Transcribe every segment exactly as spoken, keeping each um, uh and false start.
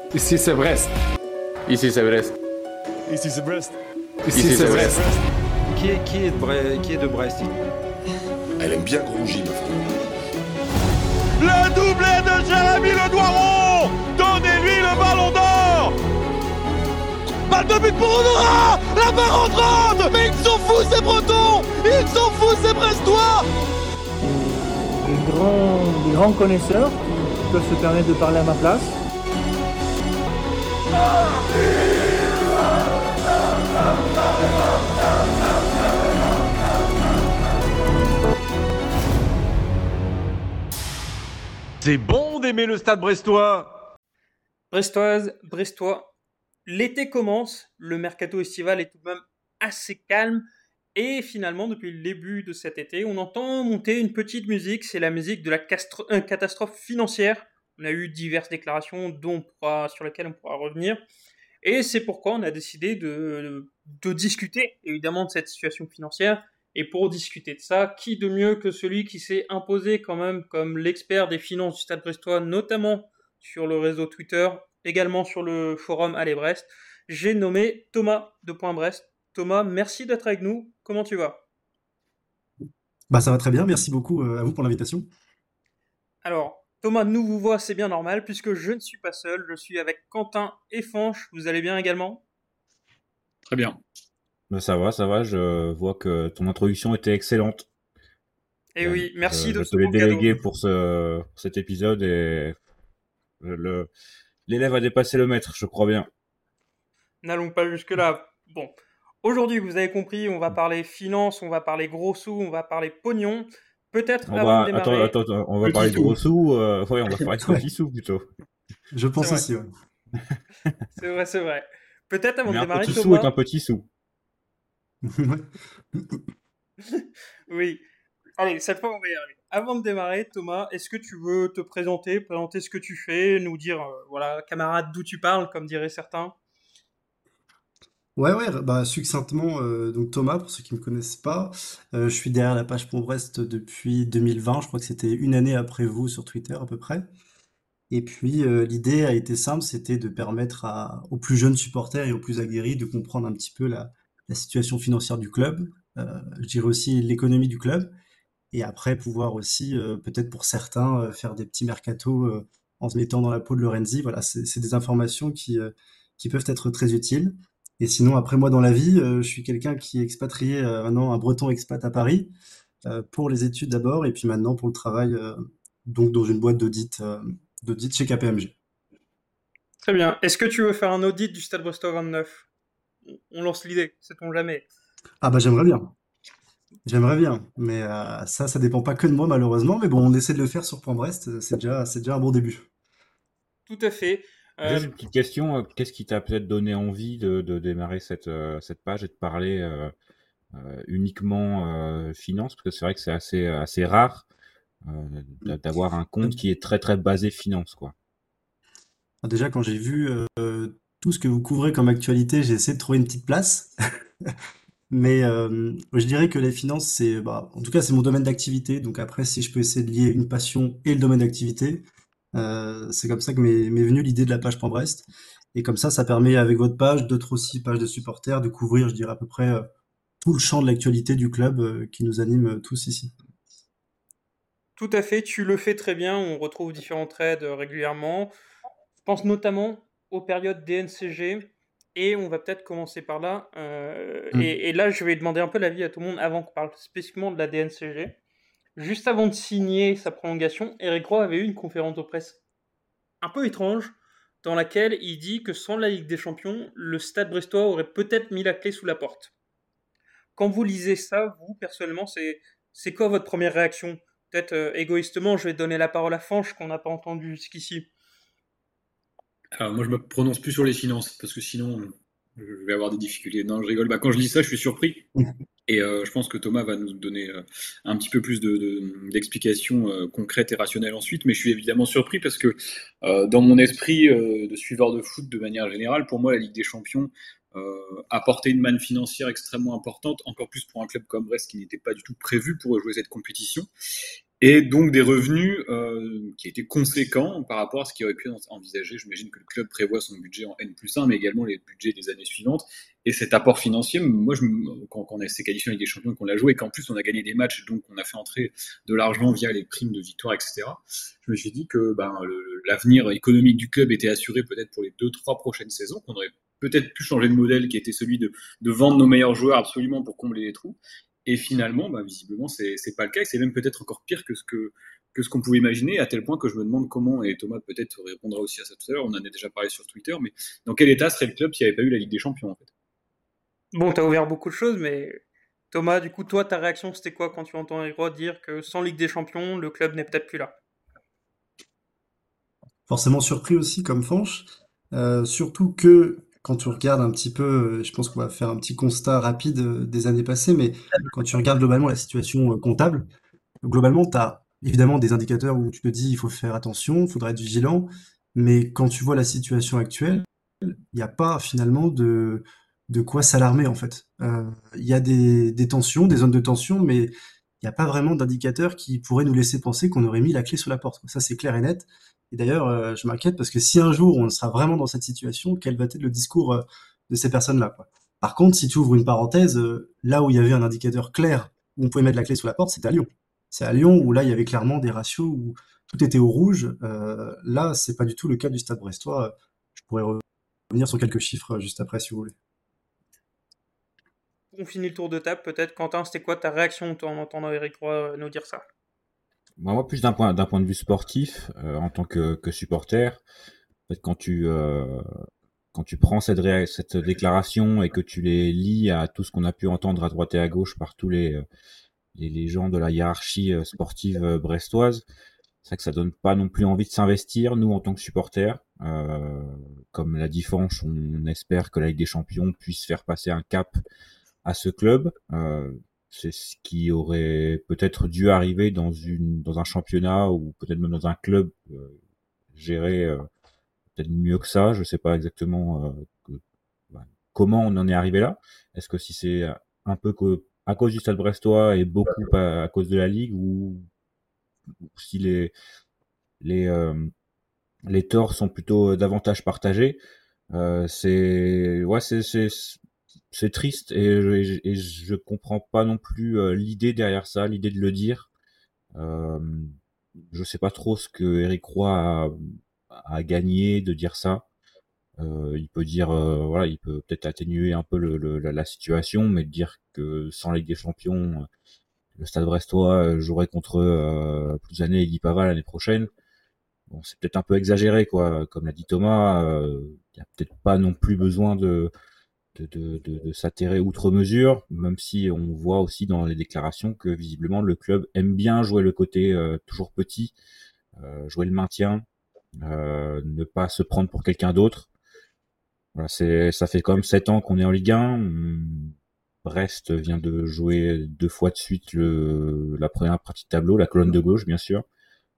Ici c'est Brest. Ici c'est Brest. Ici c'est Brest. Ici, Ici c'est Brest. Brest. Qui est, qui est de Brest, qui est de Brest? Elle aime bien Grongy, ma femme. Le doublé de Jérémy Le Doiron. Donnez-lui le ballon d'or. Balle de but pour Honora. La barre entrante. Mais ils sont fous ces Bretons. Ils sont fous ces Brestois. Des grands, des grands connaisseurs qui peuvent se permettre de parler à ma place. C'est bon d'aimer le Stade brestois. Brestoise, Brestois, l'été commence, le mercato estival est tout de même assez calme et finalement depuis le début de cet été, on entend monter une petite musique, c'est la musique de la castro- euh, catastrophe financière. On a eu diverses déclarations dont on pourra, sur lesquelles on pourra revenir. Et c'est pourquoi on a décidé de, de discuter, évidemment, de cette situation financière. Et pour discuter de ça, qui de mieux que celui qui s'est imposé quand même comme l'expert des finances du Stade brestois, notamment sur le réseau Twitter, également sur le forum Allez Brest. J'ai nommé Thomas de Point Brest. Thomas, merci d'être avec nous. Comment tu vas ? Bah ça va très bien, merci beaucoup à vous pour l'invitation. Alors, Thomas nous vous voit, c'est bien normal, puisque je ne suis pas seul, je suis avec Quentin et Fanche. Vous allez bien également ? Très bien. Ben ça va, ça va, je vois que ton introduction était excellente. Et euh, oui, merci je, de je ce te l'ai délégué cadeau. pour, ce, pour cet épisode et le, l'élève a dépassé le maître, je crois bien. N'allons pas jusque-là. Bon, aujourd'hui, vous avez compris, on va parler finance, on va parler gros sous, on va parler pognon. Peut-être on avant va, de démarrer... Attends, attends, on va parler de gros sous, euh, ouais, on va parler de petits sous plutôt. Je pense aussi, ouais. C'est vrai, c'est vrai. Peut-être avant Mais de démarrer, un petit Thomas... sou est un petit sou. Oui. Allez, cette fois, on va y arriver. Avant de démarrer, Thomas, est-ce que tu veux te présenter, présenter ce que tu fais, nous dire, euh, voilà, camarade, d'où tu parles, comme diraient certains ? Ouais, ouais, bah succinctement, euh, donc Thomas, pour ceux qui me connaissent pas, euh, je suis derrière la page Pont Brest depuis deux mille vingt, je crois que c'était une année après vous sur Twitter à peu près. Et puis euh, l'idée a été simple, c'était de permettre à, aux plus jeunes supporters et aux plus aguerris de comprendre un petit peu la, la situation financière du club, euh, je dirais aussi l'économie du club, et après pouvoir aussi, euh, peut-être pour certains, euh, faire des petits mercatos euh, en se mettant dans la peau de Lorenzi. Voilà, c'est, c'est des informations qui, euh, qui peuvent être très utiles. Et sinon, après moi dans la vie, euh, je suis quelqu'un qui est expatrié, euh, maintenant un breton expat à Paris, euh, pour les études d'abord, et puis maintenant pour le travail, euh, donc dans une boîte d'audit, euh, d'audit chez K P M G. Très bien. Est-ce que tu veux faire un audit du Stade Brestois vingt-neuf ? On lance l'idée, sait-on jamais. Ah bah j'aimerais bien. J'aimerais bien, mais euh, ça, ça dépend pas que de moi malheureusement, mais bon, on essaie de le faire sur Point Brest, c'est déjà, c'est déjà un bon début. Tout à fait. Euh... Juste une petite question, qu'est-ce qui t'a peut-être donné envie de, de démarrer cette, euh, cette page et de parler euh, euh, uniquement euh, finance, parce que c'est vrai que c'est assez, assez rare euh, d'avoir un compte qui est très très basé finance, quoi. Déjà, quand j'ai vu euh, tout ce que vous couvrez comme actualité, j'ai essayé de trouver une petite place. Mais euh, je dirais que les finances, c'est, bah, en tout cas, c'est mon domaine d'activité. Donc après, si je peux essayer de lier une passion et le domaine d'activité, euh, c'est comme ça que m'est, m'est venue l'idée de la page Point Brest. Et comme ça, ça permet avec votre page, d'autres aussi pages de supporters, de couvrir, je dirais à peu près euh, tout le champ de l'actualité du club euh, qui nous anime euh, tous ici. Tout à fait, tu le fais très bien. On retrouve différents trades euh, régulièrement. Je pense notamment aux périodes D N C G. Et on va peut-être commencer par là. Euh, mm. et, et là, je vais demander un peu l'avis à tout le monde avant qu'on parle spécifiquement de la D N C G. Juste avant de signer sa prolongation, Eric Roy avait eu une conférence de presse un peu étrange dans laquelle il dit que sans la Ligue des Champions, le Stade brestois aurait peut-être mis la clé sous la porte. Quand vous lisez ça, vous, personnellement, c'est, c'est quoi votre première réaction ? Peut-être euh, égoïstement, je vais donner la parole à Fanche qu'on n'a pas entendu jusqu'ici. Alors moi je me prononce plus sur les finances parce que sinon je vais avoir des difficultés. Non, je rigole. Bah, quand je lis ça, je suis surpris. Et euh, je pense que Thomas va nous donner euh, un petit peu plus de, de, d'explications euh, concrètes et rationnelles ensuite. Mais je suis évidemment surpris parce que euh, dans mon esprit euh, de suiveur de foot de manière générale, pour moi la Ligue des Champions euh, apportait une manne financière extrêmement importante, encore plus pour un club comme Brest qui n'était pas du tout prévu pour jouer cette compétition. et donc des revenus euh, qui étaient conséquents par rapport à ce qui aurait pu être envisagé. J'imagine que le club prévoit son budget en N plus un, mais également les budgets des années suivantes. Et cet apport financier, moi, je, quand, quand on a s'est qualifié en Ligue des Champions et qu'on l'a joué, et qu'en plus on a gagné des matchs, donc on a fait entrer de l'argent via les primes de victoire, et cetera, je me suis dit que ben, le, l'avenir économique du club était assuré peut-être pour les deux, trois prochaines saisons, qu'on aurait peut-être pu changer de modèle qui était celui de, de vendre nos meilleurs joueurs absolument pour combler les trous. Et finalement, bah, visiblement, c'est, c'est pas le cas. Et c'est même peut-être encore pire que ce que que ce qu'on pouvait imaginer, à tel point que je me demande comment, et Thomas peut-être répondra aussi à ça tout à l'heure, on en a déjà parlé sur Twitter, mais dans quel état serait le club s'il n'y avait pas eu la Ligue des Champions, en fait? Bon, t'as ouvert beaucoup de choses, mais Thomas, du coup, toi, ta réaction, c'était quoi quand tu entends Eric Roy dire que sans Ligue des Champions, le club n'est peut-être plus là? Forcément surpris aussi comme Fanch, euh, surtout que quand tu regardes un petit peu, euh, je pense qu'on va faire un petit constat rapide euh, des années passées, mais quand tu regardes globalement la situation euh, comptable, globalement, tu as évidemment des indicateurs où tu te dis il faut faire attention, il faudra être vigilant, mais quand tu vois la situation actuelle, il n'y a pas finalement de, de quoi s'alarmer en fait. Euh, Il y a des, des tensions, des zones de tension, mais il n'y a pas vraiment d'indicateurs qui pourraient nous laisser penser qu'on aurait mis la clé sous la porte. Ça, c'est clair et net. Et d'ailleurs, euh, je m'inquiète parce que si un jour on sera vraiment dans cette situation, quel va être le discours euh, de ces personnes-là, quoi. Par contre, si tu ouvres une parenthèse, euh, là où il y avait un indicateur clair où on pouvait mettre la clé sous la porte, c'était à Lyon. C'est à Lyon où là, il y avait clairement des ratios où tout était au rouge. Euh, là, c'est pas du tout le cas du Stade Brestois. Je pourrais revenir sur quelques chiffres euh, juste après, si vous voulez. On finit le tour de table, peut-être. Quentin, c'était quoi ta réaction en entendant Eric Roy nous dire ça? Moi, plus d'un point, d'un point de vue sportif, euh, en tant que, que supporter, en fait, quand tu, euh, quand tu prends cette, ré- cette déclaration et que tu les lis à tout ce qu'on a pu entendre à droite et à gauche par tous les, les, les gens de la hiérarchie euh, sportive euh, brestoise, c'est vrai que ça donne pas non plus envie de s'investir, nous, en tant que supporters. Euh, comme l'a dit Fanch, on espère que la Ligue des Champions puisse faire passer un cap à ce club. Euh, c'est ce qui aurait peut-être dû arriver dans une dans un championnat ou peut-être même dans un club euh, géré euh, peut-être mieux que ça. Je sais pas exactement euh, que, bah, comment on en est arrivé là. Est-ce que si c'est un peu que, à cause du Stade Brestois et beaucoup à, à cause de la Ligue, ou, ou si les les euh, les torts sont plutôt davantage partagés. Euh, c'est ouais, c'est c'est c'est triste et je, et je comprends pas non plus euh, l'idée derrière ça, l'idée de le dire. Euh, je sais pas trop ce que Eric Roy a, a gagné de dire ça. Euh, il peut dire, euh, voilà, il peut peut-être atténuer un peu le, le, la, la situation, mais dire que sans Ligue des Champions, le Stade Brestois jouerait contre euh, Plouzane et Guy Pava l'année prochaine. Bon, c'est peut-être un peu exagéré, quoi. Comme l'a dit Thomas, il euh, y a peut-être pas non plus besoin de de, de, de, de s'atterrer outre mesure, même si on voit aussi dans les déclarations que visiblement le club aime bien jouer le côté euh, toujours petit, euh, jouer le maintien, euh, ne pas se prendre pour quelqu'un d'autre. Voilà, c'est, ça fait quand même sept ans qu'on est en Ligue un. Brest vient de jouer deux fois de suite le, la première partie de tableau, la colonne de gauche, bien sûr.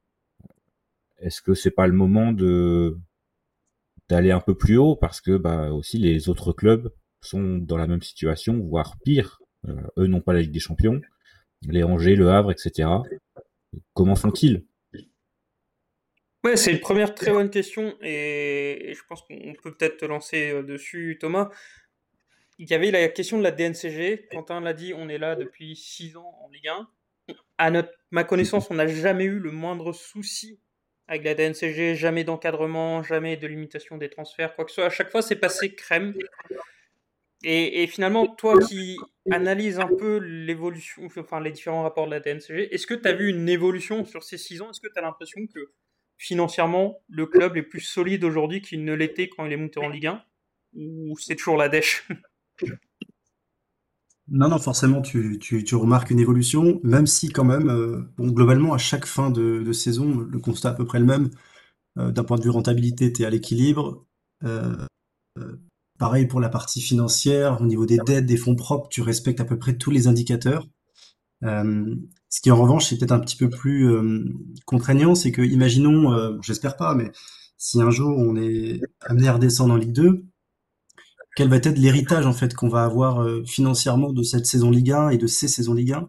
Est-ce que c'est pas le moment de d'aller un peu plus haut, parce que bah aussi les autres clubs sont dans la même situation, voire pire. Euh, eux n'ont pas la Ligue des Champions. Les Angers, Le Havre, et cetera. Comment font-ils? Ouais, c'est une première très bonne question et, et je pense qu'on peut peut-être te lancer euh, dessus, Thomas. Il y avait la question de la D N C G. Quentin l'a dit, on est là depuis six ans en Ligue un. À notre, ma connaissance, on n'a jamais eu le moindre souci avec la D N C G, jamais d'encadrement, jamais de limitation des transferts, quoi que ce soit. À chaque fois, c'est passé crème. Et, et finalement, toi qui analyses un peu l'évolution, enfin les différents rapports de la D N C G, est-ce que tu as vu une évolution sur ces six ans? Est-ce que tu as l'impression que financièrement, le club est plus solide aujourd'hui qu'il ne l'était quand il est monté en Ligue un? Ou c'est toujours la dèche? Non, non, forcément, tu, tu, tu remarques une évolution, même si quand même, euh, bon, globalement, à chaque fin de, de saison, le constat est à peu près le même. Euh, d'un point de vue rentabilité, tu es à l'équilibre. Euh, euh, pareil pour la partie financière, au niveau des dettes, des fonds propres, tu respectes à peu près tous les indicateurs. Euh, ce qui en revanche est peut-être un petit peu plus euh, contraignant, c'est que, imaginons, euh, j'espère pas, mais si un jour on est amené à redescendre en Ligue deux, quel va être l'héritage en fait qu'on va avoir euh, financièrement de cette saison Ligue un et de ces saisons Ligue un?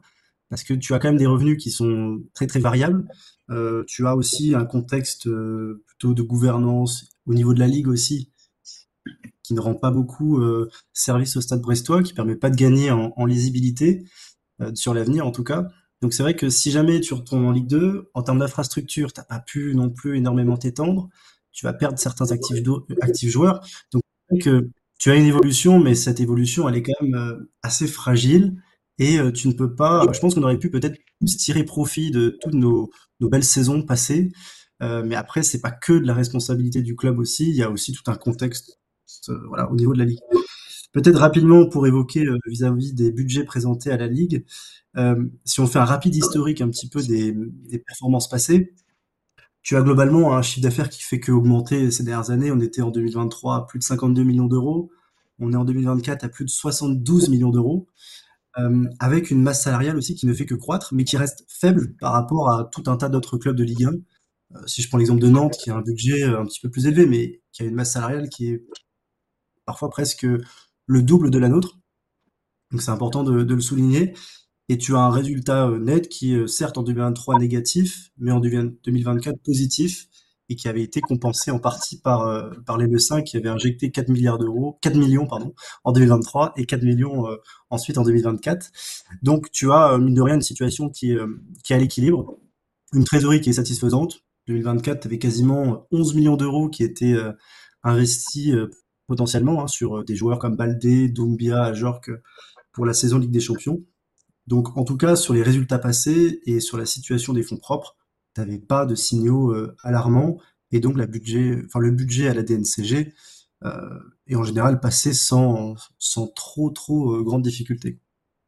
parce que tu as quand même des revenus qui sont très très variables. Euh, tu as aussi un contexte euh, plutôt de gouvernance au niveau de la ligue aussi, qui ne rend pas beaucoup euh, service au Stade Brestois, qui permet pas de gagner en, en lisibilité euh, sur l'avenir en tout cas. Donc c'est vrai que si jamais tu retournes en Ligue deux, en termes d'infrastructure, t'as pas pu non plus énormément t'étendre, tu vas perdre certains actifs, actifs joueurs. Donc c'est vrai que tu as une évolution, mais cette évolution, elle est quand même euh, assez fragile et euh, tu ne peux pas. Je pense qu'on aurait pu peut-être tirer profit de toutes nos, nos belles saisons passées, euh, mais après c'est pas que de la responsabilité du club aussi. Il y a aussi tout un contexte, euh, voilà, au niveau de la ligue. Peut-être rapidement pour évoquer euh, vis-à-vis des budgets présentés à la ligue. Euh, si on fait un rapide historique un petit peu des, des performances passées, tu as globalement un chiffre d'affaires qui fait qu'augmenter ces dernières années. On était en deux mille vingt-trois à plus de cinquante-deux millions d'euros. On est en deux mille vingt-quatre à plus de soixante-douze millions d'euros, euh, avec une masse salariale aussi qui ne fait que croître, mais qui reste faible par rapport à tout un tas d'autres clubs de Ligue un. Euh, si je prends l'exemple de Nantes, qui a un budget euh, un petit peu plus élevé, mais qui a une masse salariale qui est parfois presque le double de la nôtre. Donc c'est important de, de le souligner. Et tu as un résultat euh, net qui est certes en deux mille vingt-trois négatif, mais en deux mille vingt-quatre positif, et qui avait été compensé en partie par, euh, par les Messins qui avaient injecté quatre milliards d'euros, quatre millions pardon, en deux mille vingt-trois et quatre millions euh, ensuite en deux mille vingt-quatre. Donc tu as, euh, mine de rien, une situation qui, euh, qui est à l'équilibre, une trésorerie qui est satisfaisante. deux mille vingt-quatre, tu avais quasiment onze millions d'euros qui étaient euh, investis euh, potentiellement hein, sur des joueurs comme Baldé, Doumbia, Ajorc pour la saison Ligue des Champions. Donc, en tout cas, sur les résultats passés et sur la situation des fonds propres, tu n'avais pas de signaux euh, alarmants. Et donc, la budget, enfin, le budget à la D N C G euh, est en général passé sans, sans trop, trop euh, grandes difficultés.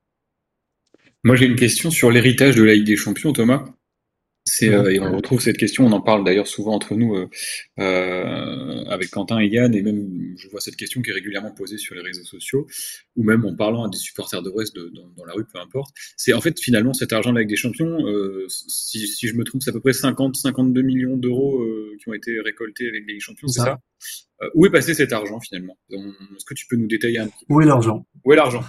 Moi, j'ai une question sur l'héritage de la Ligue des Champions, Thomas. C'est, euh, et on retrouve cette question, on en parle d'ailleurs souvent entre nous euh, euh, avec Quentin et Yann, et même je vois cette question qui est régulièrement posée sur les réseaux sociaux, ou même en parlant à des supporters de Brest de, dans, dans la rue, peu importe. C'est en fait finalement cet argent de la Ligue des Champions, euh, si, si je me trompe, c'est à peu près cinquante à cinquante-deux millions d'euros euh, qui ont été récoltés avec la Ligue des Champions, c'est ça, ça euh, Où est passé cet argent finalement? Est-ce que tu peux nous détailler un petit peu? Où est l'argent? Où est l'argent?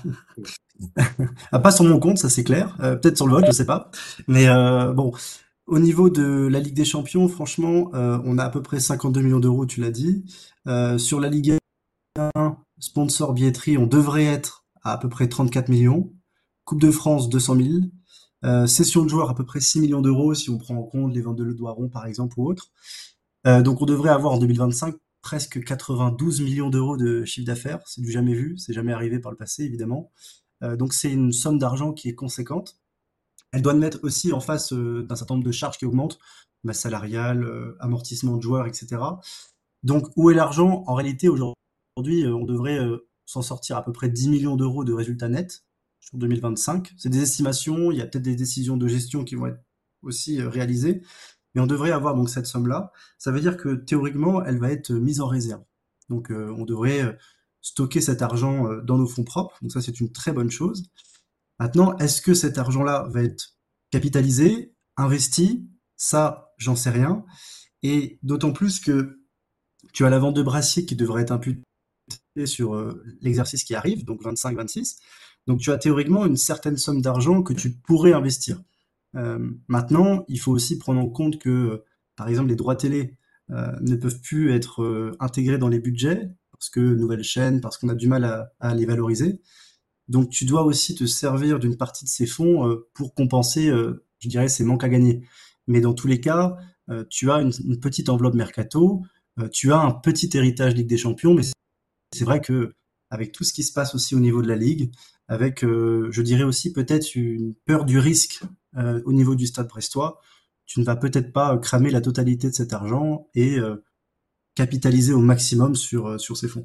Ah, pas sur mon compte, ça c'est clair. Euh, peut-être sur le vote, je sais pas. Mais euh, bon, au niveau de la Ligue des Champions, franchement, euh, on a à peu près cinquante-deux millions d'euros, tu l'as dit. Euh, sur la Ligue un, sponsor billetterie, on devrait être à à peu près trente-quatre millions. Coupe de France, deux cent mille. Euh, session de joueurs, à peu près six millions d'euros, si on prend en compte les ventes de Le Doiron, par exemple, ou autres. Euh, donc on devrait avoir en deux mille vingt-cinq presque quatre-vingt-douze millions d'euros de chiffre d'affaires. C'est du jamais vu, c'est jamais arrivé par le passé, évidemment. Euh, donc c'est une somme d'argent qui est conséquente. Elle doit mettre aussi en face euh, d'un certain nombre de charges qui augmentent, masse salariale, euh, amortissement de joueurs, et cetera. Donc où est l'argent? En réalité, aujourd'hui, euh, on devrait euh, s'en sortir à peu près dix millions d'euros de résultats nets sur deux mille vingt-cinq. C'est des estimations, il y a peut-être des décisions de gestion qui vont être aussi euh, réalisées, mais on devrait avoir donc cette somme-là. Ça veut dire que théoriquement, elle va être mise en réserve. Donc euh, on devrait euh, stocker cet argent euh, dans nos fonds propres. Donc ça, c'est une très bonne chose. Maintenant, est-ce que cet argent-là va être capitalisé, investi? Ça, j'en sais rien. Et d'autant plus que tu as la vente de brassiers qui devrait être imputée sur euh, l'exercice qui arrive, donc vingt-cinq vingt-six. Donc tu as théoriquement une certaine somme d'argent que tu pourrais investir. Euh, maintenant, il faut aussi prendre en compte que, euh, par exemple, les droits télé euh, ne peuvent plus être euh, intégrés dans les budgets, parce que nouvelles chaînes, parce qu'on a du mal à, à les valoriser. Donc tu dois aussi te servir d'une partie de ces fonds euh, pour compenser, euh, je dirais, ces manques à gagner. Mais dans tous les cas, euh, tu as une, une petite enveloppe mercato, euh, tu as un petit héritage Ligue des Champions, mais c'est vrai que avec tout ce qui se passe aussi au niveau de la Ligue, avec, euh, je dirais aussi peut-être une peur du risque euh, au niveau du Stade Brestois, tu ne vas peut-être pas cramer la totalité de cet argent et euh, capitaliser au maximum sur, euh, sur ces fonds.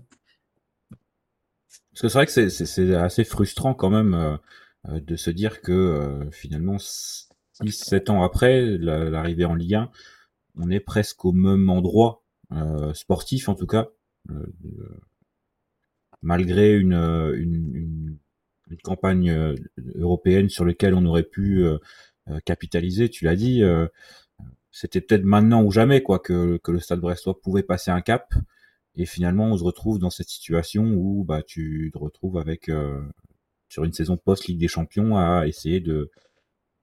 Parce que c'est vrai que c'est, c'est, c'est assez frustrant quand même euh, de se dire que euh, finalement, six sept ans après la, l'arrivée en Ligue un, on est presque au même endroit, euh, sportif en tout cas, euh, euh, malgré une, une, une, une campagne européenne sur laquelle on aurait pu euh, capitaliser, tu l'as dit, euh, c'était peut-être maintenant ou jamais quoi que, que le Stade Brestois pouvait passer un cap. Et finalement, on se retrouve dans cette situation où bah tu te retrouves avec euh, sur une saison post Ligue des Champions à essayer de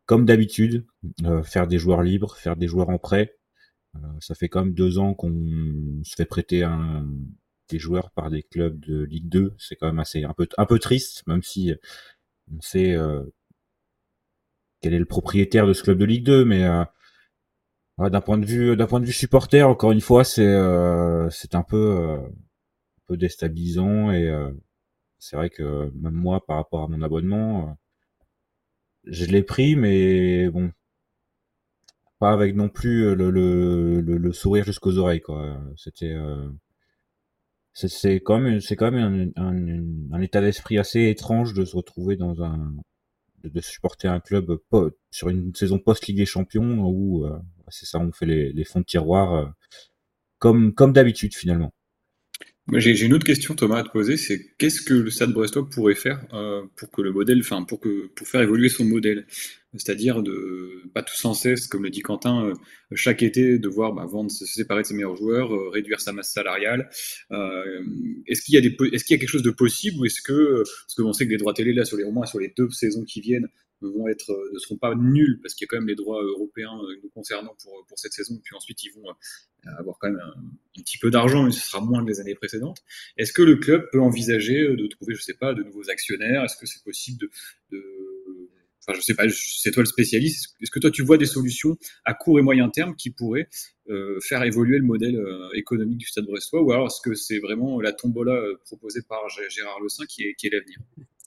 comme d'habitude, euh, faire des joueurs libres, faire des joueurs en prêt. Euh, ça fait quand même deux ans qu'on se fait prêter un, des joueurs par des clubs de Ligue deux. C'est quand même assez un peu un peu triste, même si on sait euh, quel est le propriétaire de ce club de Ligue deux, mais euh, ouais, d'un point de vue d'un point de vue supporter, encore une fois, c'est euh, c'est un peu euh, un peu déstabilisant et euh, c'est vrai que même moi, par rapport à mon abonnement, euh, je l'ai pris, mais bon, pas avec non plus le le le, le sourire jusqu'aux oreilles, quoi. C'était euh, c'est c'est quand même c'est quand même un, un, un état d'esprit assez étrange de se retrouver dans un de, de supporter un club po- sur une saison post Ligue des Champions où euh, c'est ça, on fait les les fonds de tiroir euh, comme comme d'habitude finalement. Moi, J'ai j'ai une autre question, Thomas, à te poser, c'est qu'est-ce que le Stade Brestois pourrait faire euh, pour que le modèle, enfin pour que pour faire évoluer son modèle, c'est-à-dire de pas tout sans cesse, comme le dit Quentin, euh, chaque été devoir bah, vendre, se séparer de ses meilleurs joueurs, euh, réduire sa masse salariale. Euh, est-ce qu'il y a des, po- est-ce qu'il y a quelque chose de possible ou est-ce que euh, parce qu'on sait que les droits télé là sur les au moins sur les deux saisons qui viennent vont être euh, ne seront pas nuls parce qu'il y a quand même les droits européens euh, nous concernant pour pour cette saison, puis ensuite ils vont euh, avoir quand même un, un petit peu d'argent, mais ce sera moins que les années précédentes. Est-ce que le club peut envisager de trouver, je sais pas, de nouveaux actionnaires? Est-ce que c'est possible de, de... Enfin, je sais pas, c'est toi le spécialiste. Est-ce que toi tu vois des solutions à court et moyen terme qui pourraient euh, faire évoluer le modèle euh, économique du Stade Brestois, ou alors est-ce que c'est vraiment la tombola euh, proposée par Gérard Lecin qui est, qui est l'avenir?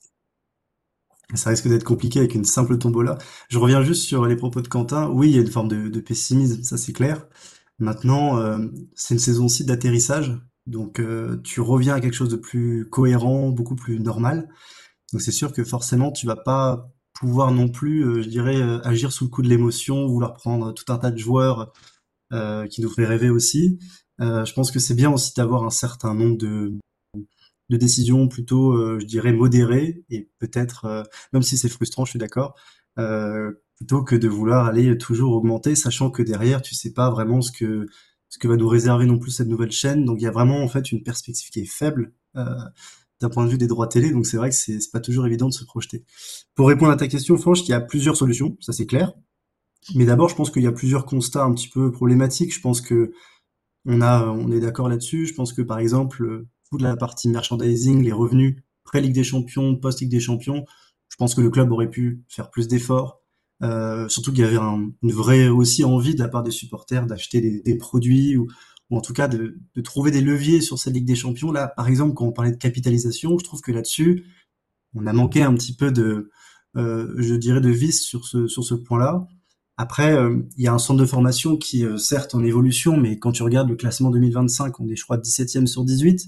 Ça risque d'être compliqué avec une simple tombola. Je reviens juste sur les propos de Quentin. Oui, il y a une forme de, de pessimisme, ça c'est clair. Maintenant, euh, c'est une saison aussi d'atterrissage, donc euh, tu reviens à quelque chose de plus cohérent, beaucoup plus normal. Donc c'est sûr que forcément, tu vas pas pouvoir non plus, euh, je dirais, euh, agir sous le coup de l'émotion, vouloir prendre tout un tas de joueurs euh, qui nous feraient rêver aussi. Euh, je pense que c'est bien aussi d'avoir un certain nombre de de décisions plutôt, euh, je dirais, modérées et peut-être, euh, même si c'est frustrant, je suis d'accord, euh, plutôt que de vouloir aller toujours augmenter, sachant que derrière, tu sais pas vraiment ce que ce que va nous réserver non plus cette nouvelle chaîne. Donc il y a vraiment en fait une perspective qui est faible euh, d'un point de vue des droits télé. Donc c'est vrai que c'est c'est pas toujours évident de se projeter. Pour répondre à ta question, Franche, il y a plusieurs solutions, ça c'est clair. Mais d'abord, je pense qu'il y a plusieurs constats un petit peu problématiques. Je pense que on a, on est d'accord là-dessus. Je pense que par exemple, euh, toute la partie merchandising, les revenus pré-Ligue des Champions, post-Ligue des Champions, je pense que le club aurait pu faire plus d'efforts. Euh, surtout qu'il y avait un- une vraie aussi envie de la part des supporters d'acheter des, des produits ou, ou en tout cas de, de trouver des leviers sur cette Ligue des Champions. Là, par exemple, quand on parlait de capitalisation, je trouve que là-dessus, on a manqué un petit peu de, euh, je dirais, de vis sur ce, sur ce point-là. Après, euh, il y a un centre de formation qui, euh, certes, en évolution, mais quand tu regardes le classement deux mille vingt-cinq, on est, je crois, dix-septième sur dix-huit,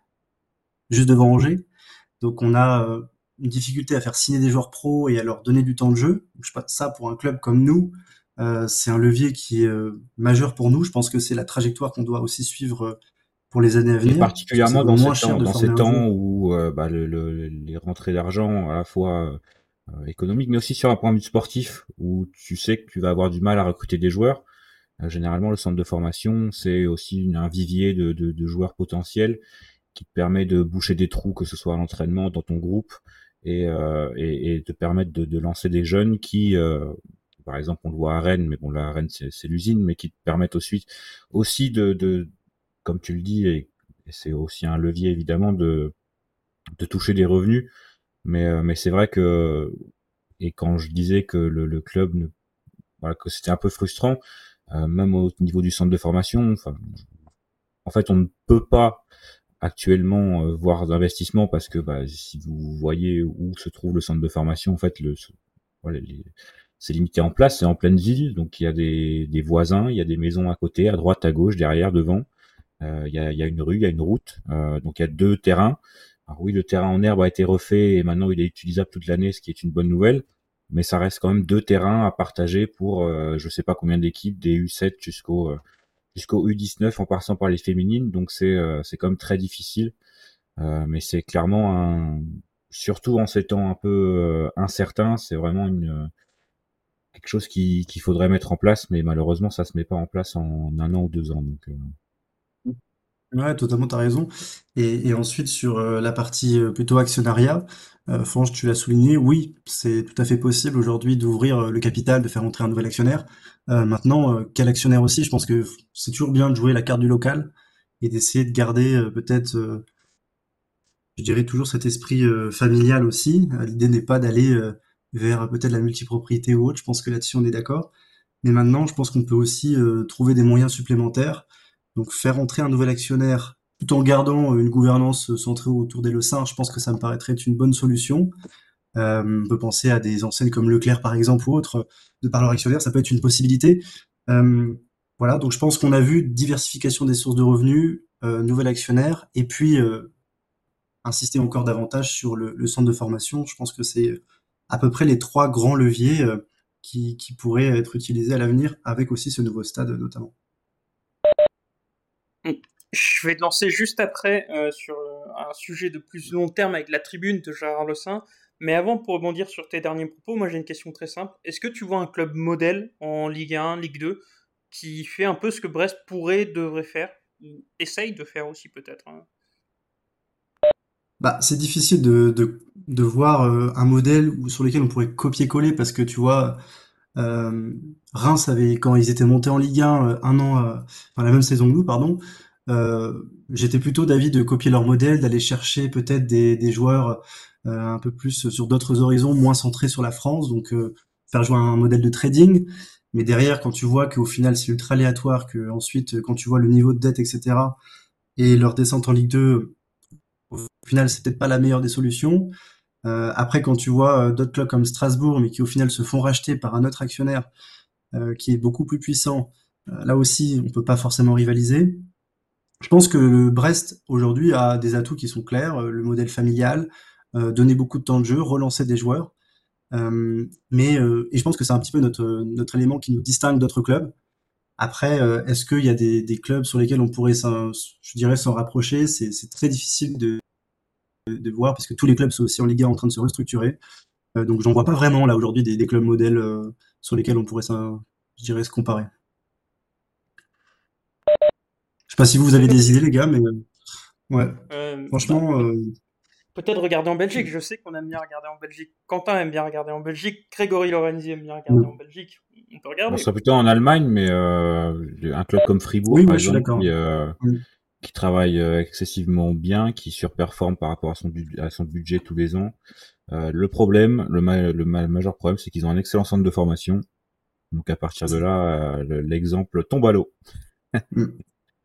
juste devant Angers. Donc, on a euh, une difficulté à faire signer des joueurs pros et à leur donner du temps de jeu. Je sais pas, ça, pour un club comme nous, euh, c'est un levier qui est euh, majeur pour nous. Je pense que c'est la trajectoire qu'on doit aussi suivre euh, pour les années à Et venir, parce que ça particulièrement coûte dans ces moins cher temps, de dans ces former un joueur. temps où euh, bah, le, le- les rentrées d'argent à la fois euh, économiques, mais aussi sur un point de vue sportif, où tu sais que tu vas avoir du mal à recruter des joueurs. Euh, généralement, le centre de formation, c'est aussi une- un vivier de, de, de joueurs potentiels qui te permet de boucher des trous, que ce soit à l'entraînement, dans ton groupe, et, euh, et, et te permettre de, de lancer des jeunes qui, euh, par exemple, on le voit à Rennes, mais bon, là, à Rennes, c'est, c'est l'usine, mais qui te permettent aussi, aussi de, de, comme tu le dis, et, et c'est aussi un levier évidemment de, de toucher des revenus, mais, euh, mais c'est vrai que, et quand je disais que le, le club, ne, voilà, que c'était un peu frustrant, euh, même au niveau du centre de formation, enfin, en fait, on ne peut pas actuellement euh, voir d'investissement parce que bah, si vous voyez où se trouve le centre de formation, en fait, le, voilà, les, c'est limité en place, c'est en pleine ville, donc il y a des, des voisins, il y a des maisons à côté, à droite, à gauche, derrière, devant. Euh, Il y, a, il y a une rue, il y a une route, euh, donc il y a deux terrains. Alors oui, le terrain en herbe a été refait et maintenant il est utilisable toute l'année, ce qui est une bonne nouvelle. Mais ça reste quand même deux terrains à partager pour euh, je sais pas combien d'équipes, des U sept jusqu'au euh, jusqu'au U dix-neuf en passant par les féminines. Donc c'est euh, c'est quand même très difficile. Euh, mais c'est clairement un, surtout en ces temps un peu euh, incertains, c'est vraiment une quelque chose qui qu'il faudrait mettre en place. Mais malheureusement, ça se met pas en place en un an ou deux ans. Donc euh, Ouais, totalement, t'as raison. Et, et ensuite, sur euh, la partie euh, plutôt actionnariat, euh, Franche, tu l'as souligné, oui, c'est tout à fait possible aujourd'hui d'ouvrir euh, le capital, de faire entrer un nouvel actionnaire. Euh, maintenant, euh, quel actionnaire aussi? Je pense que f- c'est toujours bien de jouer la carte du local et d'essayer de garder euh, peut-être, euh, je dirais toujours cet esprit euh, familial aussi. Euh, L'idée n'est pas d'aller euh, vers euh, peut-être la multipropriété ou autre. Je pense que là-dessus, on est d'accord. Mais maintenant, je pense qu'on peut aussi euh, trouver des moyens supplémentaires. Donc faire entrer un nouvel actionnaire tout en gardant euh, une gouvernance euh, centrée autour des Lessins, je pense que ça me paraîtrait être une bonne solution. Euh, on peut penser à des enseignes comme Leclerc par exemple ou autres, de par leur actionnaire, ça peut être une possibilité. Euh, voilà, donc je pense qu'on a vu diversification des sources de revenus, euh, nouvel actionnaire, et puis euh, insister encore davantage sur le, le centre de formation. Je pense que c'est à peu près les trois grands leviers euh, qui, qui pourraient être utilisés à l'avenir, avec aussi ce nouveau stade notamment. Je vais te lancer juste après euh, sur euh, un sujet de plus long terme avec la tribune de Gérard Lossin. Mais avant, pour rebondir sur tes derniers propos, moi j'ai une question très simple. Est-ce que tu vois un club modèle en Ligue un, Ligue deux, qui fait un peu ce que Brest pourrait, devrait faire, ou essaye de faire aussi peut-être, hein? Bah, c'est difficile de, de, de voir euh, un modèle où- sur lequel on pourrait copier-coller parce que tu vois, euh, Reims avait, quand ils étaient montés en Ligue un, euh, un an, euh, enfin la même saison que nous, pardon, euh, j'étais plutôt d'avis de copier leur modèle, d'aller chercher peut-être des, des joueurs euh, un peu plus sur d'autres horizons, moins centrés sur la France, donc euh, faire jouer un modèle de trading. Mais derrière, quand tu vois qu'au final c'est ultra aléatoire, que ensuite quand tu vois le niveau de dette, et cetera, et leur descente en Ligue deux, au final c'est peut-être pas la meilleure des solutions. Euh, après, quand tu vois euh, d'autres clubs comme Strasbourg, mais qui au final se font racheter par un autre actionnaire euh, qui est beaucoup plus puissant, euh, là aussi, on peut pas forcément rivaliser. Je pense que le Brest aujourd'hui a des atouts qui sont clairs, euh, le modèle familial, euh, donner beaucoup de temps de jeu, relancer des joueurs. Euh, mais euh, et je pense que c'est un petit peu notre notre élément qui nous distingue d'autres clubs. Après, euh, est-ce qu'il y a des, des clubs sur lesquels on pourrait, s'en- je dirais, s'en rapprocher? C'est c'est très difficile de, de voir parce que tous les clubs sont aussi en Ligue un en train de se restructurer. Euh, donc j'en vois pas vraiment là aujourd'hui des, des clubs modèles euh, sur lesquels on pourrait, ça, je dirais, se comparer. Je sais pas si vous, vous C'est avez des noté. idées, les gars, mais euh, ouais, Euh, bah, franchement, peut- euh, peut-être regarder en Belgique. Je sais qu'on aime bien regarder en Belgique. Quentin aime bien regarder en Belgique. Grégory Lorenzi aime bien regarder en oui, Belgique. On peut Bon, regarder. ça plutôt en Allemagne, mais euh, un club comme Fribourg, oui, par ouais, je suis exemple, d'accord. qui, euh, Mm. qui travaille euh, excessivement bien, qui surperforme par rapport à son, bud- à son budget tous les ans. Euh, le problème, le, ma- le ma- majeur problème, c'est qu'ils ont un excellent centre de formation. Donc à partir de là, euh, le- l'exemple tombe à l'eau. Mm.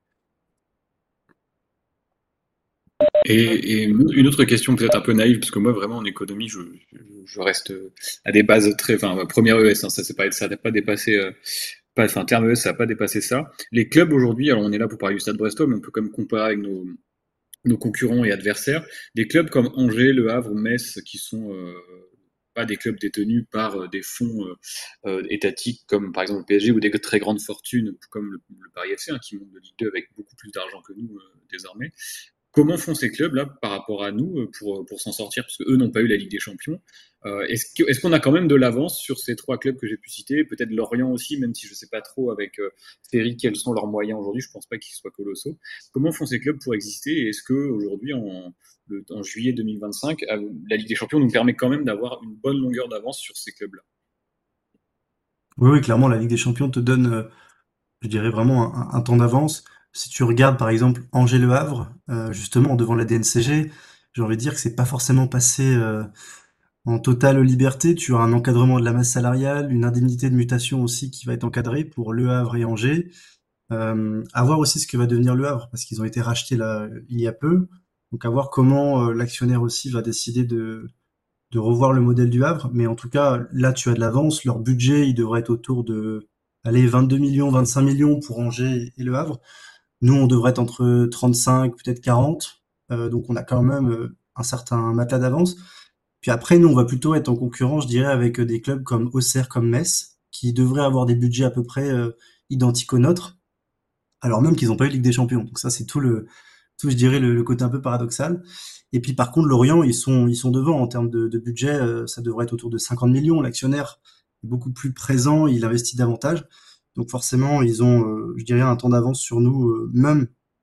Et, et une autre question peut-être un peu naïve, parce que moi vraiment en économie, je, je, je reste à des bases très, enfin première E S, hein, ça c'est pas, ça n'a pas dépassé, euh, pas, enfin terme E S, ça n'a pas dépassé ça. Les clubs aujourd'hui, alors on est là pour parler du Stade Brestois, mais on peut quand même comparer avec nos, nos concurrents et adversaires. Des clubs comme Angers, Le Havre, Metz, qui sont euh, pas des clubs détenus par euh, des fonds euh, euh, étatiques comme par exemple le P S G ou des très grandes fortunes comme le, le Paris F C, hein, qui monte de Ligue deux avec beaucoup plus d'argent que nous euh, désormais. Comment font ces clubs-là par rapport à nous euh, pour, pour s'en sortir, parce qu'eux n'ont pas eu la Ligue des Champions? Euh, est-ce, que, est-ce qu'on a quand même de l'avance sur ces trois clubs que j'ai pu citer? Peut-être Lorient aussi, même si je ne sais pas trop avec euh, Ferry quels sont leurs moyens aujourd'hui, je ne pense pas qu'ils soient colossaux. Comment font ces clubs pour exister? Et est-ce qu'aujourd'hui, en, le, en juillet deux mille vingt-cinq, la Ligue des Champions nous permet quand même d'avoir une bonne longueur d'avance sur ces clubs-là? Oui, oui, clairement, la Ligue des Champions te donne, euh, je dirais vraiment un, un temps d'avance. Si tu regardes par exemple Angers-Le Havre, euh, justement devant la D N C G, j'ai envie de dire que c'est pas forcément passé euh, en totale liberté. Tu as un encadrement de la masse salariale, une indemnité de mutation aussi qui va être encadrée pour Le Havre et Angers. Euh, à voir aussi ce que va devenir Le Havre, parce qu'ils ont été rachetés là il y a peu. Donc à voir comment euh, l'actionnaire aussi va décider de, de revoir le modèle du Havre. Mais en tout cas, là tu as de l'avance. Leur budget, il devrait être autour de allez, vingt-deux millions, vingt-cinq millions pour Angers et Le Havre. Nous, on devrait être entre trente-cinq, peut-être quarante. Euh, donc on a quand même euh, un certain matelas d'avance. Puis après, nous, on va plutôt être en concurrence, je dirais, avec des clubs comme Auxerre, comme Metz, qui devraient avoir des budgets à peu près euh, identiques aux nôtres, alors même qu'ils n'ont pas eu de Ligue des Champions. Donc ça, c'est tout le, tout, je dirais, le, le côté un peu paradoxal. Et puis par contre, Lorient, ils sont, ils sont devant en termes de, de budget. Euh, ça devrait être autour de cinquante millions. L'actionnaire est beaucoup plus présent, il investit davantage. Donc forcément, ils ont, euh, je dirais, un temps d'avance sur nous, euh, même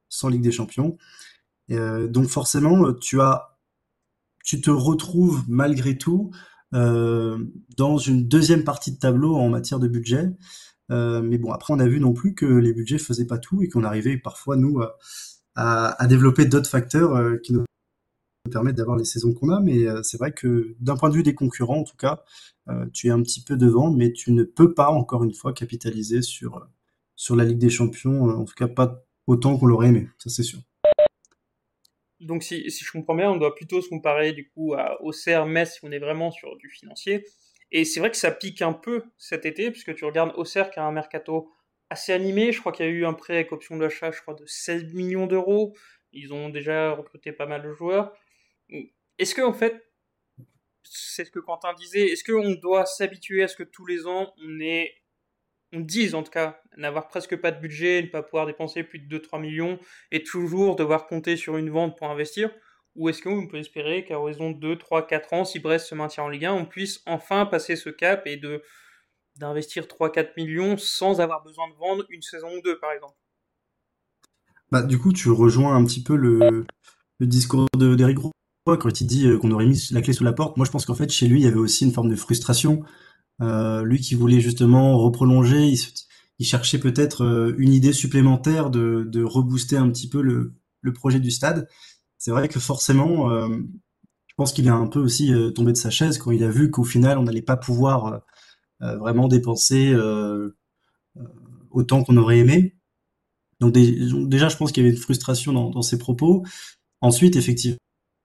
sans Ligue des Champions. Et, euh, donc forcément, tu as, tu te retrouves malgré tout euh, dans une deuxième partie de tableau en matière de budget. Euh, mais bon, après, on a vu non plus que les budgets faisaient pas tout et qu'on arrivait parfois, nous, à, à, à développer d'autres facteurs euh, qui nous permettent d'avoir les saisons qu'on a. Mais euh, c'est vrai que d'un point de vue des concurrents, en tout cas, euh, tu es un petit peu devant, mais tu ne peux pas, encore une fois, capitaliser sur, sur la Ligue des Champions, euh, en tout cas pas autant qu'on l'aurait aimé, ça c'est sûr. Donc si, si je comprends bien, on doit plutôt se comparer du coup à Auxerre, Metz si on est vraiment sur du financier. Et c'est vrai que ça pique un peu cet été, puisque tu regardes Auxerre qui a un mercato assez animé. Je crois qu'il y a eu un prêt avec option d'achat, je crois, de seize millions d'euros. Ils ont déjà recruté pas mal de joueurs. Est-ce que en fait, c'est ce que Quentin disait, est-ce qu'on doit s'habituer à ce que tous les ans on ait, on dise en tout cas, n'avoir presque pas de budget, ne pas pouvoir dépenser plus de deux trois millions et toujours devoir compter sur une vente pour investir? Ou est-ce qu'on peut espérer qu'à horizon de deux, trois, quatre ans, si Brest se maintient en Ligue un, on puisse enfin passer ce cap et de, d'investir trois quatre millions sans avoir besoin de vendre une saison ou deux, par exemple? Bah, du coup, tu rejoins un petit peu le, le discours de, d'Éric Roy quand il dit euh, qu'on aurait mis la clé sous la porte. Moi, je pense qu'en fait, chez lui, il y avait aussi une forme de frustration. Euh, lui qui voulait justement reprolonger, il, se- il cherchait peut-être euh, une idée supplémentaire de, de rebooster un petit peu le, le projet du stade. C'est vrai que forcément, euh, je pense qu'il est un peu aussi euh, tombé de sa chaise quand il a vu qu'au final, on n'allait pas pouvoir euh, euh, vraiment dépenser euh, autant qu'on aurait aimé. Donc dé- donc déjà, je pense qu'il y avait une frustration dans, dans ses propos. Ensuite, effectivement,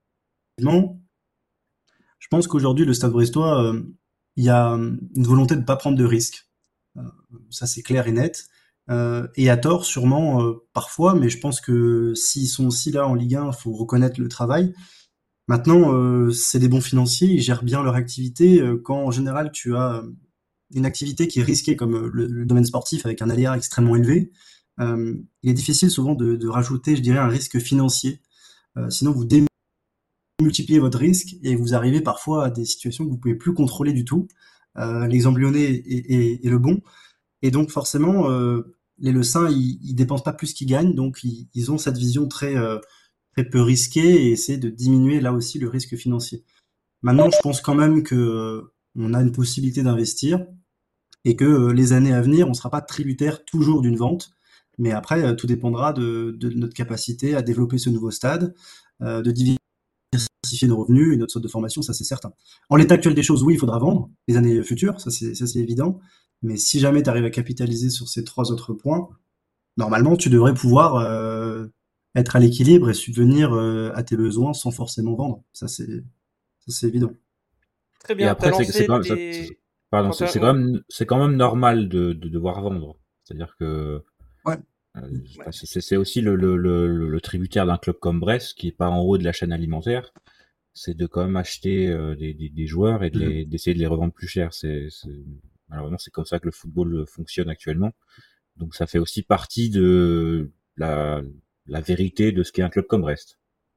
je pense qu'aujourd'hui, le Stade Brestois, euh, il y a euh, une volonté de ne pas prendre de risques. Euh, Ça, c'est clair et net. Euh, et à tort, sûrement, euh, parfois, mais je pense que s'ils sont aussi là en Ligue un, il faut reconnaître le travail. Maintenant, euh, c'est des bons financiers, ils gèrent bien leur activité. Euh, quand en général, tu as euh, une activité qui est risquée comme euh, le, le domaine sportif avec un aléa extrêmement élevé, euh, il est difficile souvent de, de rajouter, je dirais, un risque financier. Euh, sinon, vous multipliez votre risque et vous arrivez parfois à des situations que vous pouvez plus contrôler du tout. Euh, l'exemple lyonnais est, est, est le bon. Et donc forcément, euh, les Leucins, ils, ils dépensent pas plus qu'ils gagnent, donc ils, ils ont cette vision très, euh, très peu risquée et essaient de diminuer là aussi le risque financier. Maintenant, je pense quand même que euh, on a une possibilité d'investir et que euh, les années à venir, on ne sera pas tributaire toujours d'une vente. Mais après, euh, tout dépendra de, de notre capacité à développer ce nouveau stade, euh, de diviser diversifier nos revenus et notre sorte de formation, ça c'est certain. En l'état actuel des choses, oui, il faudra vendre les années futures, ça c'est ça c'est évident. Mais si jamais tu arrives à capitaliser sur ces trois autres points, normalement tu devrais pouvoir euh, être à l'équilibre et subvenir euh, à tes besoins sans forcément vendre. Ça c'est ça c'est évident. Très Et bien, t'as après, c'est c'est lancé quand même, ça- c'est- tes... pardon, c'est Quentin, c'est quand on- même, c'est quand même normal de, de devoir vendre. C'est-à-dire que Ouais. euh, ouais. enfin, c'est c'est- c'est aussi le, le, le, le tributaire d'un club comme Brest qui est pas en haut de la chaîne alimentaire. C'est de quand même acheter euh, des, des, des joueurs et de les, d'essayer de les revendre plus cher. C'est, c'est, malheureusement, c'est comme ça que le football fonctionne actuellement. Donc ça fait aussi partie de la, la vérité de ce qu'est un club comme Brest.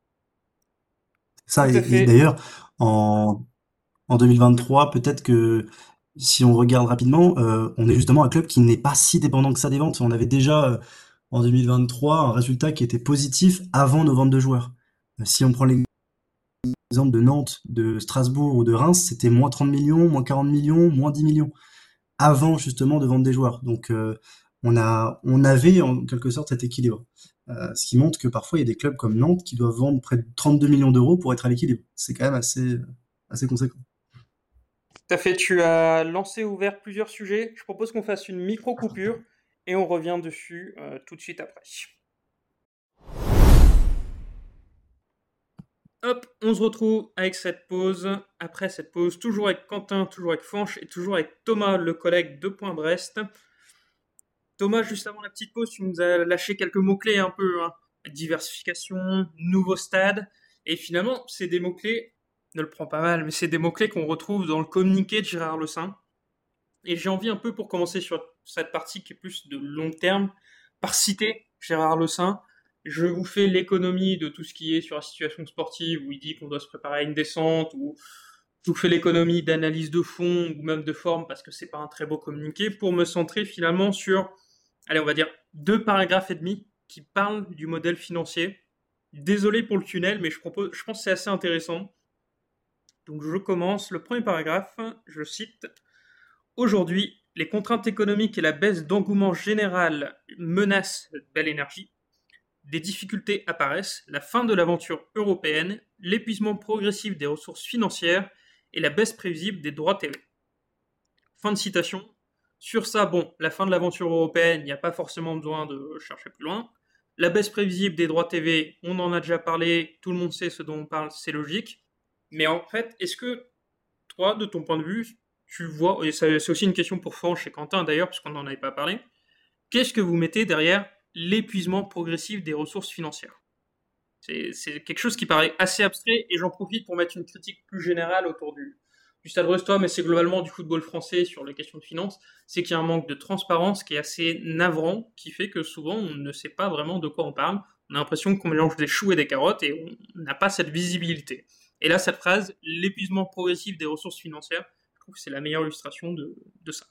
Ça Tout et, à et fait. d'ailleurs en en deux mille vingt-trois, peut-être que si on regarde rapidement, euh, on est justement un club qui n'est pas si dépendant que ça des ventes. On avait déjà euh, en deux mille vingt-trois un résultat qui était positif avant nos ventes de joueurs. Euh, Si on prend l'exemple de Nantes, de Strasbourg ou de Reims, c'était moins trente millions, moins quarante millions, moins dix millions, avant justement de vendre des joueurs. Donc euh, on a, on avait en quelque sorte cet équilibre. Euh, ce qui montre que parfois il y a des clubs comme Nantes qui doivent vendre près de trente-deux millions d'euros pour être à l'équilibre. C'est quand même assez, assez conséquent. Tout à fait, tu as lancé, ouvert plusieurs sujets. Je propose qu'on fasse une micro-coupure et on revient dessus euh, tout de suite après. Hop, on se retrouve avec cette pause. Après cette pause, toujours avec Quentin, toujours avec Fanch et toujours avec Thomas, le collègue de Point Brest. Thomas, juste avant la petite pause, tu nous as lâché quelques mots-clés un peu. Hein. Diversification, nouveau stade. Et finalement, c'est des mots-clés, ne le prends pas mal, mais c'est des mots-clés qu'on retrouve dans le communiqué de Gérard Leucin. Et j'ai envie un peu, pour commencer sur cette partie qui est plus de long terme, par citer Gérard Leucin. Je vous fais l'économie de tout ce qui est sur la situation sportive, où il dit qu'on doit se préparer à une descente, ou je vous fais l'économie d'analyse de fond, ou même de forme, parce que c'est pas un très beau communiqué, pour me centrer finalement sur, allez, on va dire, deux paragraphes et demi, qui parle du modèle financier. Désolé pour le tunnel, mais je, propose, je pense que c'est assez intéressant. Donc je commence. Le premier paragraphe, je cite « Aujourd'hui, les contraintes économiques et la baisse d'engouement général menacent Bell Energy. Des difficultés apparaissent, la fin de l'aventure européenne, l'épuisement progressif des ressources financières et la baisse prévisible des droits T V. » Fin de citation. Sur ça, bon, la fin de l'aventure européenne, il n'y a pas forcément besoin de chercher plus loin. La baisse prévisible des droits T V, on en a déjà parlé, tout le monde sait ce dont on parle, c'est logique. Mais en fait, est-ce que toi, de ton point de vue, tu vois, et c'est aussi une question pour Franche et Quentin d'ailleurs, puisqu'on n'en avait pas parlé, qu'est-ce que vous mettez derrière l'épuisement progressif des ressources financières ? c'est, c'est quelque chose qui paraît assez abstrait, et j'en profite pour mettre une critique plus générale autour du, du Stade Brestois, mais c'est globalement du football français sur les questions de finances, c'est qu'il y a un manque de transparence qui est assez navrant, qui fait que souvent on ne sait pas vraiment de quoi on parle, on a l'impression qu'on mélange des choux et des carottes, et on n'a pas cette visibilité. Et là, cette phrase, l'épuisement progressif des ressources financières, je trouve que c'est la meilleure illustration de, de ça.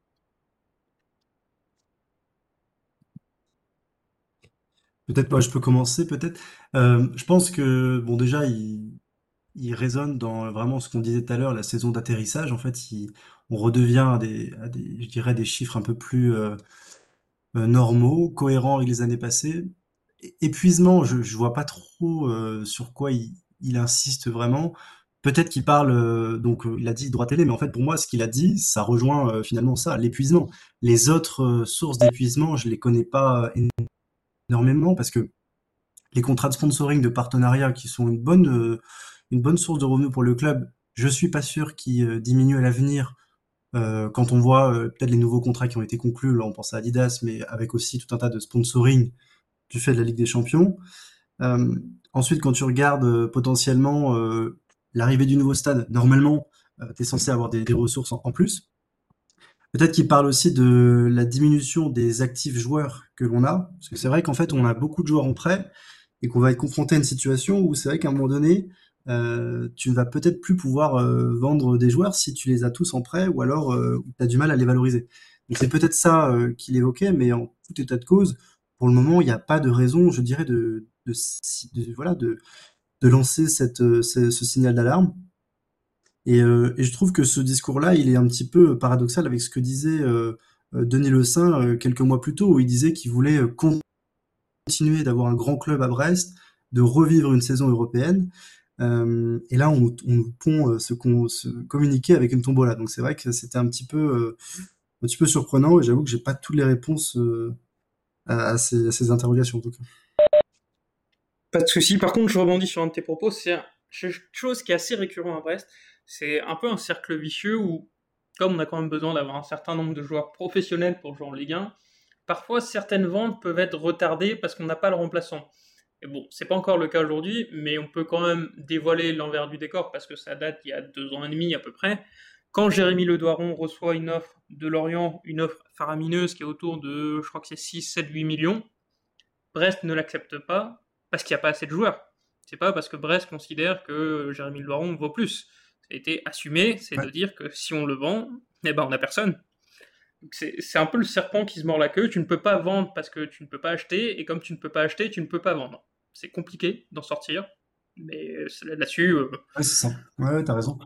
Peut-être moi je peux commencer, peut-être. Euh, je pense que, bon, déjà, il, il résonne dans vraiment ce qu'on disait tout à l'heure, la saison d'atterrissage. En fait, il- on redevient à des, à des, je dirais, des chiffres un peu plus euh, euh, normaux, cohérents avec les années passées. É- Épuisement, je, je vois pas trop euh, sur quoi il, il insiste vraiment. Peut-être qu'il parle, euh, donc euh, il a dit droit télé, mais en fait pour moi ce qu'il a dit, ça rejoint euh, finalement ça, l'épuisement. Les autres euh, sources d'épuisement, je les connais pas énormément parce que les contrats de sponsoring, de partenariat qui sont une bonne, euh, une bonne source de revenus pour le club, je suis pas sûr qu'ils euh, diminuent à l'avenir. Euh, quand on voit euh, peut-être les nouveaux contrats qui ont été conclus, là on pense à Adidas, mais avec aussi tout un tas de sponsoring du fait de la Ligue des Champions. Euh, ensuite, quand tu regardes euh, potentiellement euh, l'arrivée du nouveau stade, normalement, euh, tu es censé avoir des, des ressources en, en plus. Peut-être qu'il parle aussi de la diminution des actifs joueurs que l'on a, parce que c'est vrai qu'en fait, on a beaucoup de joueurs en prêt et qu'on va être confronté à une situation où c'est vrai qu'à un moment donné, euh, tu ne vas peut-être plus pouvoir euh, vendre des joueurs si tu les as tous en prêt ou alors euh, tu as du mal à les valoriser. Donc c'est peut-être ça euh, qu'il évoquait, mais en tout état de cause, pour le moment, il n'y a pas de raison, je dirais, de, de, de- voilà, de, de lancer cette, euh, ce, ce signal d'alarme. Et, euh, et je trouve que ce discours-là, il est un petit peu paradoxal avec ce que disait euh, euh, Denis Le Saint euh, quelques mois plus tôt, où il disait qu'il voulait euh, continuer d'avoir un grand club à Brest, de revivre une saison européenne. Euh, et là, on, on nous pond euh, ce qu'on se communiquait avec une tombola. Donc c'est vrai que c'était un petit peu, euh, un petit peu surprenant, et j'avoue que j'ai pas toutes les réponses euh, à, à ces, à ces interrogations en tout cas. Pas de souci. Par contre, je rebondis sur un de tes propos. C'est quelque chose qui est assez récurrent à Brest. C'est un peu un cercle vicieux où, comme on a quand même besoin d'avoir un certain nombre de joueurs professionnels pour jouer en Ligue un, parfois certaines ventes peuvent être retardées parce qu'on n'a pas le remplaçant. Et bon, c'est pas encore le cas aujourd'hui, mais on peut quand même dévoiler l'envers du décor parce que ça date il y a deux ans et demi à peu près. Quand Jérémy Le Doiron reçoit une offre de Lorient, une offre faramineuse qui est autour de, je crois que c'est six, sept, huit millions, Brest ne l'accepte pas parce qu'il n'y a pas assez de joueurs. C'est pas parce que Brest considère que Jérémy Le Doiron vaut plus. Ça a été assumé, c'est ouais. de dire que si on le vend, eh ben on n'a personne. Donc c'est, c'est un peu le serpent qui se mord la queue. Tu ne peux pas vendre parce que tu ne peux pas acheter, et comme tu ne peux pas acheter, tu ne peux pas vendre. C'est compliqué d'en sortir, mais là-dessus... Euh... Ouais, c'est ça. Ouais, ouais, t'as raison.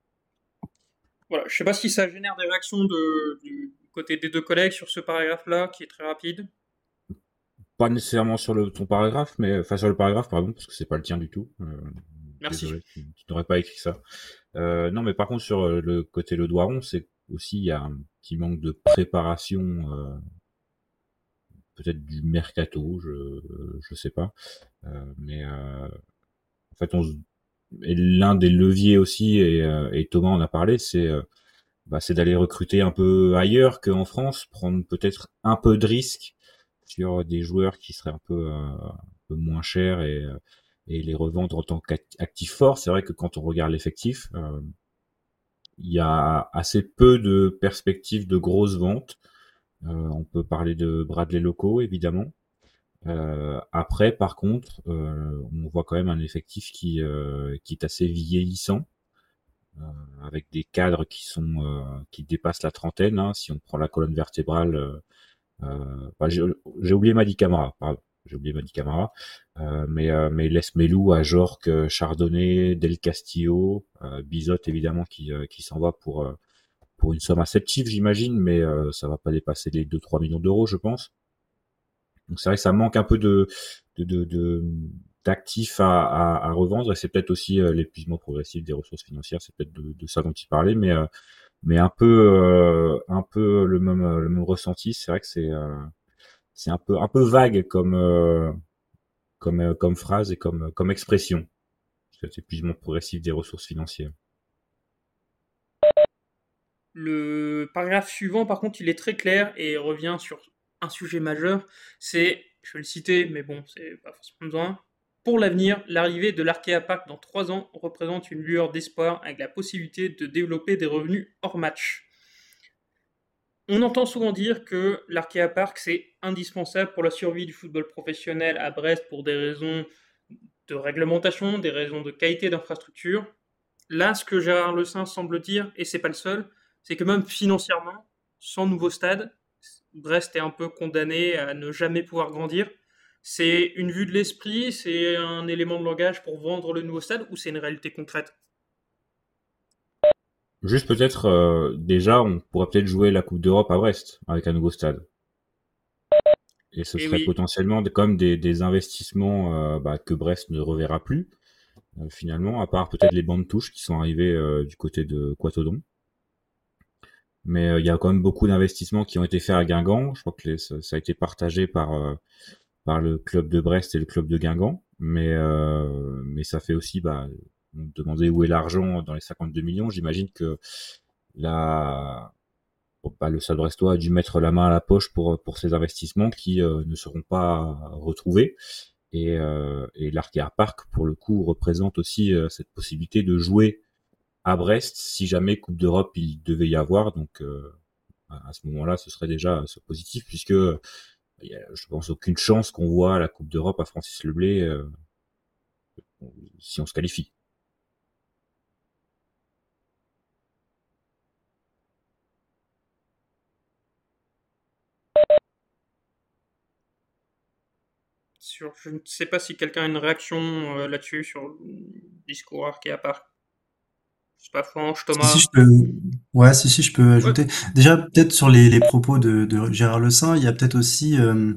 Voilà, je sais pas si ça génère des réactions de, du côté des deux collègues sur ce paragraphe-là, qui est très rapide. Pas nécessairement sur le, ton paragraphe, mais enfin sur le paragraphe, pardon, parce que c'est pas le tien du tout. Euh, Merci. Désolé, tu, tu n'aurais pas écrit ça. Euh, non, mais par contre sur le côté Le Doiron, c'est aussi il y a un petit manque de préparation, euh, peut-être du mercato, je je sais pas, euh, mais euh, en fait on et l'un des leviers aussi et, euh, et Thomas en a parlé, c'est euh, bah, c'est d'aller recruter un peu ailleurs qu'en France, prendre peut-être un peu de risque sur des joueurs qui seraient un peu, euh, un peu moins chers et, et les revendre en tant qu'actifs forts. C'est vrai que quand on regarde l'effectif, euh, il y a assez peu de perspectives de grosses ventes. Euh, on peut parler de Bradley Locaux, évidemment. Euh, après, par contre, euh, on voit quand même un effectif qui, euh, qui est assez vieillissant, euh, avec des cadres qui sont euh, qui dépassent la trentaine. Hein, si on prend la colonne vertébrale, euh, Euh, bah, j'ai, j'ai oublié Madi Camara, pardon. j'ai oublié Madi Camara, euh, mais euh, mais laisse Melou, Ajorc, Chardonnay, Del Castillo, euh, Bizot évidemment qui euh, qui s'en va pour euh, pour une somme acceptive, j'imagine, mais euh, ça va pas dépasser les deux trois millions d'euros, je pense. Donc c'est vrai que ça manque un peu de de de, de d'actifs à, à, à revendre, et c'est peut-être aussi euh, l'épuisement progressif des ressources financières, c'est peut-être de, de ça dont il parlait, mais euh, mais un peu euh, un peu le même le même ressenti. C'est vrai que c'est euh, c'est un peu un peu vague comme euh, comme euh, comme phrase et comme comme expression, cet épuisement progressif des ressources financières. Le paragraphe suivant, par contre, il est très clair et revient sur un sujet majeur. C'est, je vais le citer, mais bon, c'est pas forcément besoin. Pour l'avenir, l'arrivée de l'Arkea Park dans trois ans représente une lueur d'espoir avec la possibilité de développer des revenus hors match. On entend souvent dire que l'Arkea Park, c'est indispensable pour la survie du football professionnel à Brest pour des raisons de réglementation, des raisons de qualité d'infrastructure. Là, ce que Gérard Lecin semble dire, et c'est pas le seul, c'est que même financièrement, sans nouveau stade, Brest est un peu condamné à ne jamais pouvoir grandir. C'est une vue de l'esprit, c'est un élément de langage pour vendre le nouveau stade, ou c'est une réalité concrète? Juste peut-être, euh, déjà, on pourrait peut-être jouer la Coupe d'Europe à Brest avec un nouveau stade. Et ce Et serait oui. potentiellement comme des, des investissements euh, bah, que Brest ne reverra plus, euh, finalement, à part peut-être les bancs de touche qui sont arrivés euh, du côté de Quatodon. Mais il euh, y a quand même beaucoup d'investissements qui ont été faits à Guingamp. Je crois que les, ça, ça a été partagé par euh, par le club de Brest et le club de Guingamp. Mais euh, mais ça fait aussi, bah, on me demandait où est l'argent dans les cinquante-deux millions. J'imagine que la Bon, bah, le Stade Brestois a dû mettre la main à la poche pour pour ces investissements qui euh, ne seront pas retrouvés. Et, euh, et l'Arkea Park, pour le coup, représente aussi euh, cette possibilité de jouer à Brest si jamais Coupe d'Europe il devait y avoir. Donc euh, à ce moment-là, ce serait déjà ce positif, puisque il y a, je pense, aucune chance qu'on voit la Coupe d'Europe à Francis Leblay euh, si on se qualifie. Sur, je ne sais pas si quelqu'un a une réaction euh, là-dessus, sur le discours Arkea Park. Je sais pas, Franche, Si, si, Thomas. je peux, ouais, si, si, je peux Ouais. ajouter. Déjà, peut-être sur les, les propos de, de Gérard Lecin, il y a peut-être aussi euh,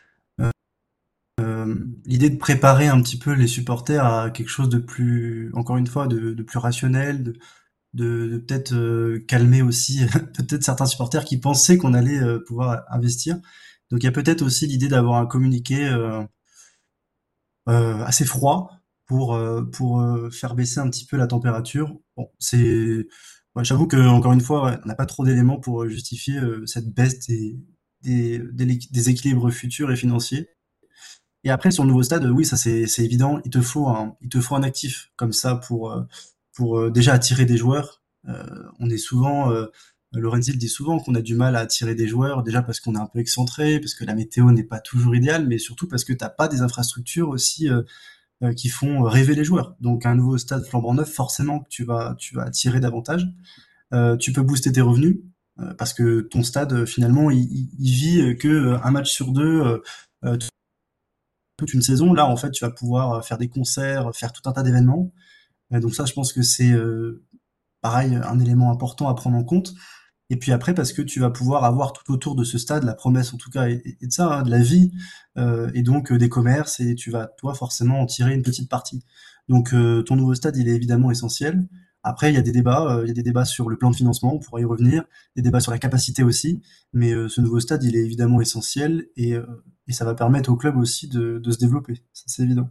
euh, l'idée de préparer un petit peu les supporters à quelque chose de plus, encore une fois, de, de plus rationnel, de, de, de peut-être euh, calmer aussi peut-être certains supporters qui pensaient qu'on allait euh, pouvoir investir. Donc il y a peut-être aussi l'idée d'avoir un communiqué euh, euh, assez froid pour euh, pour euh, faire baisser un petit peu la température. Bon, c'est, ouais, j'avoue que encore une fois, ouais, on n'a pas trop d'éléments pour euh, justifier euh, cette baisse des des, des des équilibres futurs et financiers. Et après sur le nouveau stade, oui, ça c'est c'est évident, il te faut un il te faut un actif comme ça pour euh, pour euh, déjà attirer des joueurs. Euh, on est souvent euh, Lorenzi le dit souvent qu'on a du mal à attirer des joueurs, déjà parce qu'on est un peu excentré, parce que la météo n'est pas toujours idéale, mais surtout parce que t'as pas des infrastructures aussi euh, euh, qui font rêver les joueurs. Donc un nouveau stade flambant neuf, forcément que tu vas tu vas attirer davantage. Euh, tu peux booster tes revenus euh, parce que ton stade euh, finalement il, il, il vit que euh, un match sur deux euh, euh, toute une saison. Là en fait tu vas pouvoir faire des concerts, faire tout un tas d'événements. Euh, donc ça je pense que c'est euh, pareil un élément important à prendre en compte. Et puis après, parce que tu vas pouvoir avoir tout autour de ce stade, la promesse en tout cas, et, et de ça, hein, de la vie, euh, et donc euh, des commerces, et tu vas, toi, forcément en tirer une petite partie. Donc euh, ton nouveau stade, il est évidemment essentiel. Après, il y a des débats, euh, il y a des débats sur le plan de financement, on pourra y revenir, des débats sur la capacité aussi, mais euh, ce nouveau stade, il est évidemment essentiel, et, euh, et ça va permettre au club aussi de, de se développer, ça c'est évident.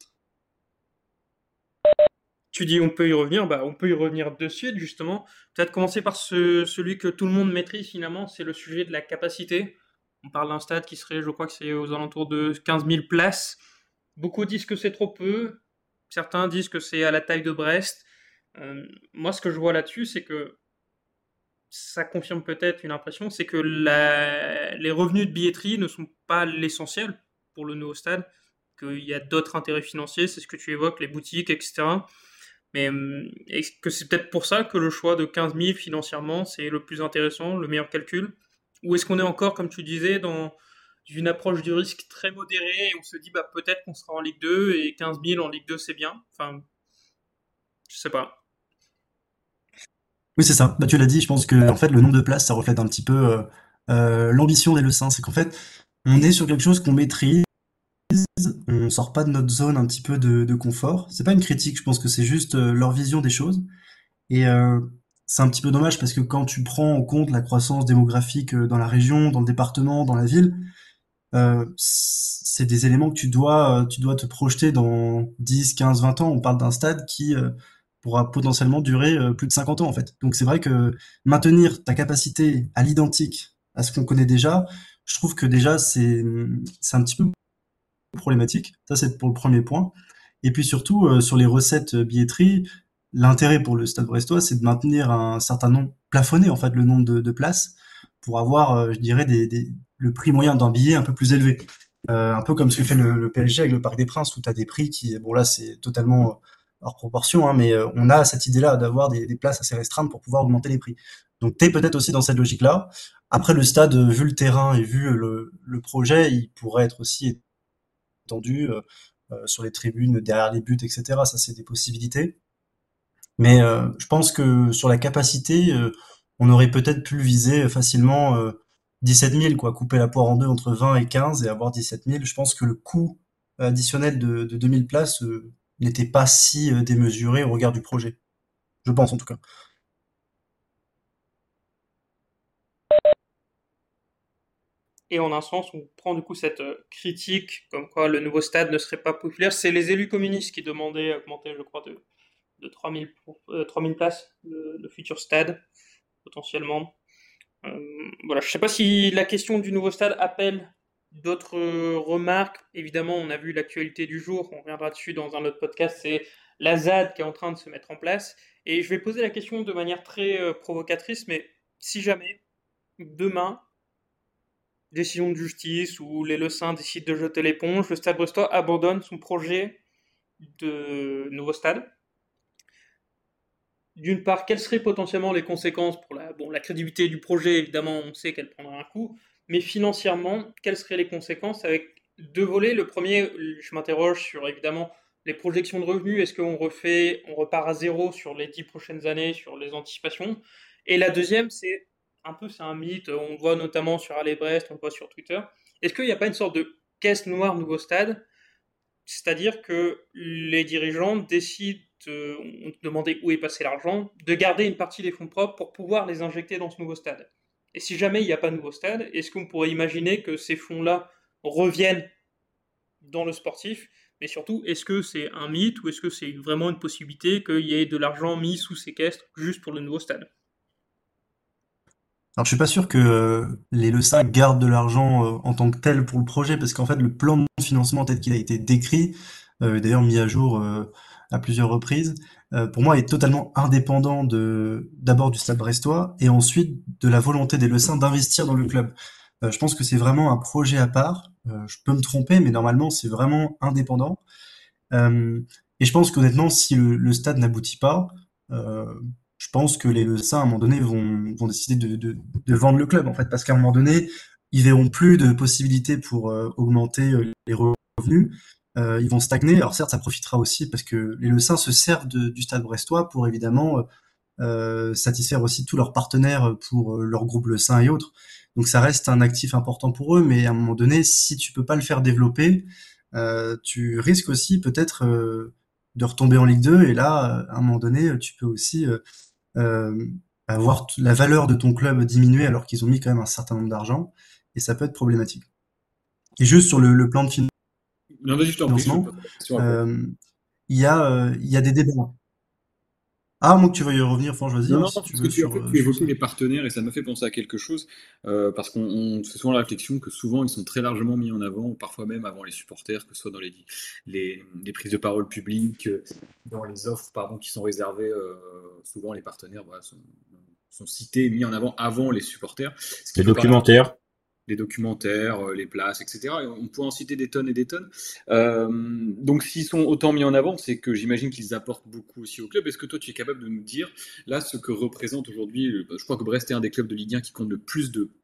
Tu dis on peut y revenir, bah on peut y revenir de suite justement. Peut-être commencer par ce, celui que tout le monde maîtrise finalement, c'est le sujet de la capacité. On parle d'un stade qui serait, je crois que c'est aux alentours de quinze mille places. Beaucoup disent que c'est trop peu, certains disent que c'est à la taille de Brest. Euh, moi ce que je vois là-dessus, c'est que ça confirme peut-être une impression, c'est que la, les revenus de billetterie ne sont pas l'essentiel pour le nouveau stade, qu'il y a d'autres intérêts financiers, c'est ce que tu évoques, les boutiques, et cetera. Mais est-ce que c'est peut-être pour ça que le choix de quinze mille financièrement, c'est le plus intéressant, le meilleur calcul? Ou est-ce qu'on est encore, comme tu disais, dans d'une approche du risque très modérée et on se dit bah peut-être qu'on sera en Ligue deux et quinze mille en Ligue deux c'est bien. Enfin, je sais pas. Oui, c'est ça. Bah, tu l'as dit, je pense que en fait, le nombre de places, ça reflète un petit peu euh, euh, l'ambition des Lessins. C'est qu'en fait, on est sur quelque chose qu'on maîtrise, on sort pas de notre zone un petit peu de, de confort. C'est pas une critique, je pense que c'est juste euh, leur vision des choses. Et euh, c'est un petit peu dommage parce que quand tu prends en compte la croissance démographique euh, dans la région, dans le département, dans la ville, euh, c'est des éléments que tu dois, euh, tu dois te projeter dans dix, quinze, vingt ans. On parle d'un stade qui euh, pourra potentiellement durer euh, plus de cinquante ans en fait. Donc c'est vrai que maintenir ta capacité à l'identique à ce qu'on connaît déjà, je trouve que déjà c'est c'est un petit peu problématique. Ça c'est pour le premier point. Et puis surtout euh, sur les recettes euh, billetterie, l'intérêt pour le Stade Brestois, c'est de maintenir un certain nombre, plafonner en fait le nombre de, de places pour avoir, euh, je dirais, des, des, le prix moyen d'un billet un peu plus élevé. Euh, un peu comme ce que fait le, le P S G avec le Parc des Princes, où tu as des prix qui, bon là c'est totalement euh, hors proportion, hein, mais euh, on a cette idée-là d'avoir des, des places assez restreintes pour pouvoir augmenter les prix. Donc tu es peut-être aussi dans cette logique-là. Après le stade, euh, vu le terrain et vu le, le projet, il pourrait être aussi étendu euh, euh, sur les tribunes, derrière les buts, et cetera. Ça c'est des possibilités. Mais euh, je pense que sur la capacité, euh, on aurait peut-être pu viser facilement euh, dix-sept mille, quoi, couper la poire en deux entre vingt et quinze et avoir dix-sept mille. Je pense que le coût additionnel de, de deux mille places euh, n'était pas si euh, démesuré au regard du projet. Je pense en tout cas. Et en un sens, on prend du coup cette euh, critique comme quoi le nouveau stade ne serait pas populaire. C'est les élus communistes qui demandaient augmenter, je crois, de, de trois mille, pour- euh, trois mille places le, le futur stade, potentiellement. Euh, voilà, je sais pas si la question du nouveau stade appelle d'autres euh, remarques. Évidemment, on a vu l'actualité du jour, on reviendra dessus dans un autre podcast, c'est la Z A D qui est en train de se mettre en place. Et je vais poser la question de manière très euh, provocatrice, mais si jamais, demain, décision de justice ou les Lessins décident de jeter l'éponge, le Stade Brestois abandonne son projet de nouveau stade. D'une part, quelles seraient potentiellement les conséquences pour la, bon, la crédibilité du projet, évidemment, on sait qu'elle prendra un coup, mais financièrement, quelles seraient les conséquences avec deux volets. Le premier, je m'interroge sur, évidemment, les projections de revenus. Est-ce qu'on refait, on repart à zéro sur les dix prochaines années, sur les anticipations? Et la deuxième, c'est un peu, c'est un mythe, on le voit notamment sur Allez Brest, on le voit sur Twitter. Est-ce qu'il n'y a pas une sorte de caisse noire nouveau stade? C'est-à-dire que les dirigeants décident, euh, on te demandait où est passé l'argent, de garder une partie des fonds propres pour pouvoir les injecter dans ce nouveau stade. Et si jamais il n'y a pas de nouveau stade, est-ce qu'on pourrait imaginer que ces fonds-là reviennent dans le sportif? Mais surtout, est-ce que c'est un mythe ou est-ce que c'est vraiment une possibilité qu'il y ait de l'argent mis sous séquestre juste pour le nouveau stade? Alors je suis pas sûr que euh, les Lessins gardent de l'argent euh, en tant que tel pour le projet, parce qu'en fait le plan de financement tel qu'il a été décrit, euh, d'ailleurs mis à jour euh, à plusieurs reprises, euh, pour moi est totalement indépendant de d'abord du Stade Brestois et ensuite de la volonté des Lessins d'investir dans le club. Euh, je pense que c'est vraiment un projet à part. Euh, je peux me tromper, mais normalement c'est vraiment indépendant. Euh, et je pense qu'honnêtement, si le, le stade n'aboutit pas, euh, je pense que les Lessins, à un moment donné, vont, vont décider de, de, de vendre le club, en fait, parce qu'à un moment donné, ils verront plus de possibilités pour euh, augmenter euh, les revenus. Euh, ils vont stagner. Alors certes, ça profitera aussi parce que les Lessins se servent de- du stade brestois pour évidemment euh, satisfaire aussi tous leurs partenaires pour euh, leur groupe Lessin et autres. Donc ça reste un actif important pour eux, mais à un moment donné, si tu peux pas le faire développer, euh, tu risques aussi peut-être euh, de retomber en Ligue deux, et là, à un moment donné, tu peux aussi euh, euh, voir t- la valeur de ton club diminuer alors qu'ils ont mis quand même un certain nombre d'argent, et ça peut être problématique. Et juste sur le, le plan de Non, vas-y, je t'en prie, je te financement, pose la question après. euh, il y a, euh, il y a des débats. Ah, moi que tu veux y revenir, Franck, vas-y, Non, hein, non, si tu parce que veux, tu, en sur, fait, euh, tu sur évoquais ça. les partenaires et ça me fait penser à quelque chose, euh, parce qu'on on fait souvent la réflexion que souvent ils sont très largement mis en avant, parfois même avant les supporters, que ce soit dans les, les, les prises de parole publiques, euh, dans les offres pardon, qui sont réservées, euh, souvent les partenaires voilà, sont, sont cités, mis en avant avant les supporters. Ce qui Les peut paraître documentaires. les documentaires, euh, les places, et cetera. Et on pourrait en citer des tonnes et des tonnes. Euh, donc s'ils sont autant mis en avant, c'est que j'imagine qu'ils apportent beaucoup aussi au club. Est-ce que toi tu es capable de nous dire là ce que représente aujourd'hui, le- je crois que Brest est un des clubs de Ligue un qui compte le plus de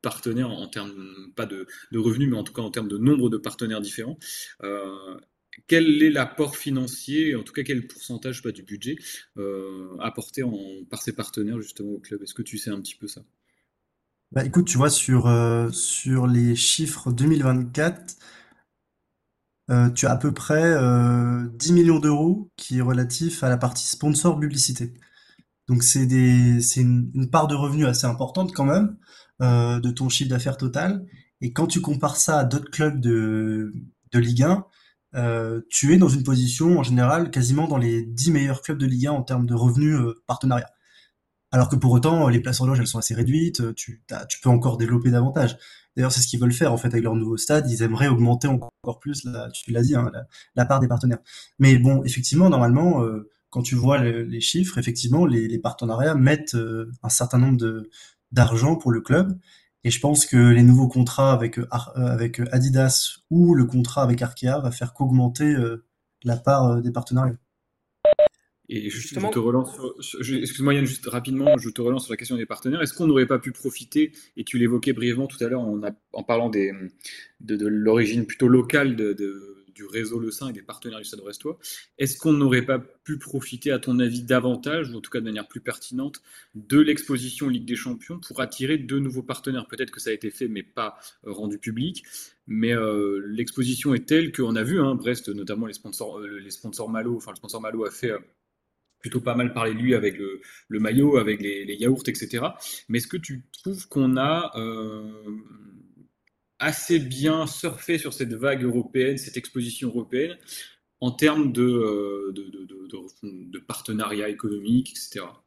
partenaires en, en termes, pas de, de revenus, mais en tout cas en termes de nombre de partenaires différents. Euh, quel est l'apport financier, en tout cas quel pourcentage pas, du budget euh, apporté en, par ces partenaires justement au club? Est-ce que tu sais un petit peu ça? Bah écoute, tu vois, sur, euh, sur les chiffres deux mille vingt-quatre, euh, tu as à peu près euh, dix millions d'euros qui est relatif à la partie sponsor publicité. Donc c'est des, c'est une, une part de revenus assez importante quand même euh, de ton chiffre d'affaires total. Et quand tu compares ça à d'autres clubs de, de Ligue un, euh, tu es dans une position en général quasiment dans les dix meilleurs clubs de Ligue un en termes de revenus euh, partenariat. Alors que pour autant, les places en loge, elles sont assez réduites, euh, tu, t'as- tu peux encore développer davantage. D'ailleurs, c'est ce qu'ils veulent faire en fait avec leur nouveau stade. Ils aimeraient augmenter encore plus, la, tu l'as dit, hein, la, la part des partenaires. Mais bon, effectivement, normalement, euh, quand tu vois le- les chiffres, effectivement, les, les partenariats mettent euh, un certain nombre de d'argent pour le club. Et je pense que les nouveaux contrats avec euh, Ar- euh, avec Adidas ou le contrat avec Arkea va faire qu'augmenter euh, la part euh, des partenariats. Et je, je Justement, te relance sur, sur- je- excuse-moi Yann, juste rapidement, je te relance sur la question des partenaires. Est-ce qu'on n'aurait pas pu profiter, et tu l'évoquais brièvement tout à l'heure en, a- en parlant des, de, de l'origine plutôt locale de, de- du réseau Le Saint et des partenaires du Stade Brestois, est-ce qu'on n'aurait pas pu profiter, à ton avis, davantage, ou en tout cas de manière plus pertinente, de l'exposition Ligue des Champions pour attirer de nouveaux partenaires? Peut-être que ça a été fait, mais pas euh, rendu public. Mais euh, l'exposition est telle qu'on a vu, hein, Brest, notamment les sponsors, euh, les sponsors Malo, enfin le sponsor Malo a fait euh, plutôt pas mal parler de lui avec le, le maillot, avec les, les yaourts, et cetera. Mais est-ce que tu trouves qu'on a euh, assez bien surfé sur cette vague européenne, cette exposition européenne, en termes de, euh, de, de, de, de, de partenariat économique, et cetera?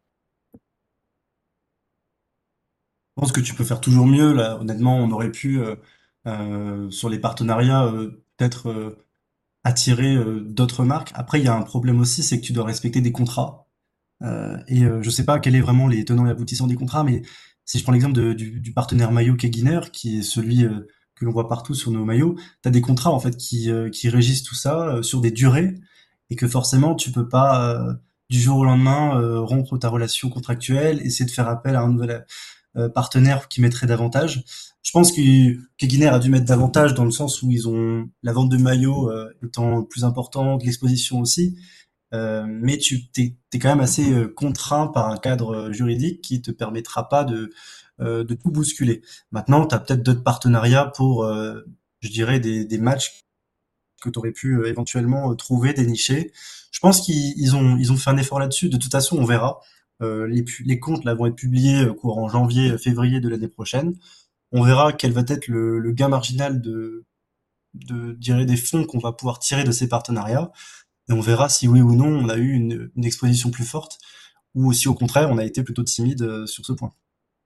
Je pense que tu peux faire toujours mieux. Là, honnêtement, on aurait pu euh, euh, sur les partenariats euh, peut-être euh, attirer euh, d'autres marques. Après, il y a un problème aussi, c'est que tu dois respecter des contrats. Euh, et euh, je sais pas quels est vraiment les tenants et aboutissants des contrats, mais si je prends l'exemple de- du, du partenaire maillot Keguiner, qui est celui euh, que l'on voit partout sur nos maillots, tu as des contrats en fait qui, euh, qui régissent tout ça euh, sur des durées, et que forcément tu peux pas euh, du jour au lendemain euh, rompre ta relation contractuelle, essayer de faire appel à un nouvel euh, partenaire qui mettrait davantage. Je pense que Keguiner a dû mettre davantage dans le sens où ils ont la vente de maillots euh, étant plus importante, l'exposition aussi. Euh, mais tu t'es, t'es quand même assez euh, contraint par un cadre euh, juridique qui te permettra pas de, euh, de tout bousculer. Maintenant, tu as peut-être d'autres partenariats pour, euh, je dirais, des, des matchs que tu aurais pu euh, éventuellement euh, trouver, dénicher. Je pense qu'ils ils ont, ils ont fait un effort là-dessus. De toute façon, on verra. Euh, les, pu- les comptes là vont être publiés euh, courant janvier, euh, février de l'année prochaine. On verra quel va être le, le gain marginal de, de, je dirais, des fonds qu'on va pouvoir tirer de ces partenariats. Et on verra si oui ou non on a eu une, une exposition plus forte ou si au contraire on a été plutôt timide euh, sur ce point.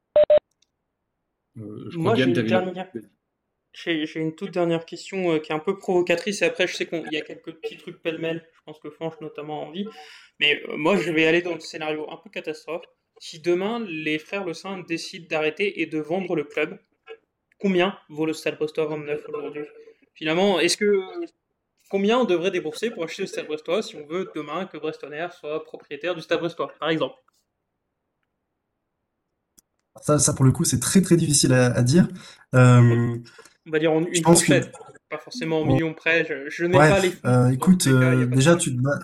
Euh, je crois moi que j'ai Yann, tu une avais une... dernière, j'ai, j'ai une toute dernière question euh, qui est un peu provocatrice et après je sais qu'il y a quelques petits trucs pêle-mêle, je pense que Fanch notamment a envie, mais euh, moi je vais aller dans le scénario un peu catastrophe. Si demain les frères Le Saint décident d'arrêter et de vendre le club, combien vaut le Stade Brestois vingt-neuf aujourd'hui? Finalement, est-ce que combien on devrait débourser pour acheter le Stade Brestois si on veut demain que Brestonner soit propriétaire du Stade Brestois, par exemple? Ça, ça pour le coup c'est très très difficile à, à dire. Euh, On va dire en je une pense que fourchette, pas forcément en millions près. Je, je n'ai ouais, pas les fonds. euh, Dans tous écoute, les cas, il n'y euh, a pas de déjà problème. tu te bats.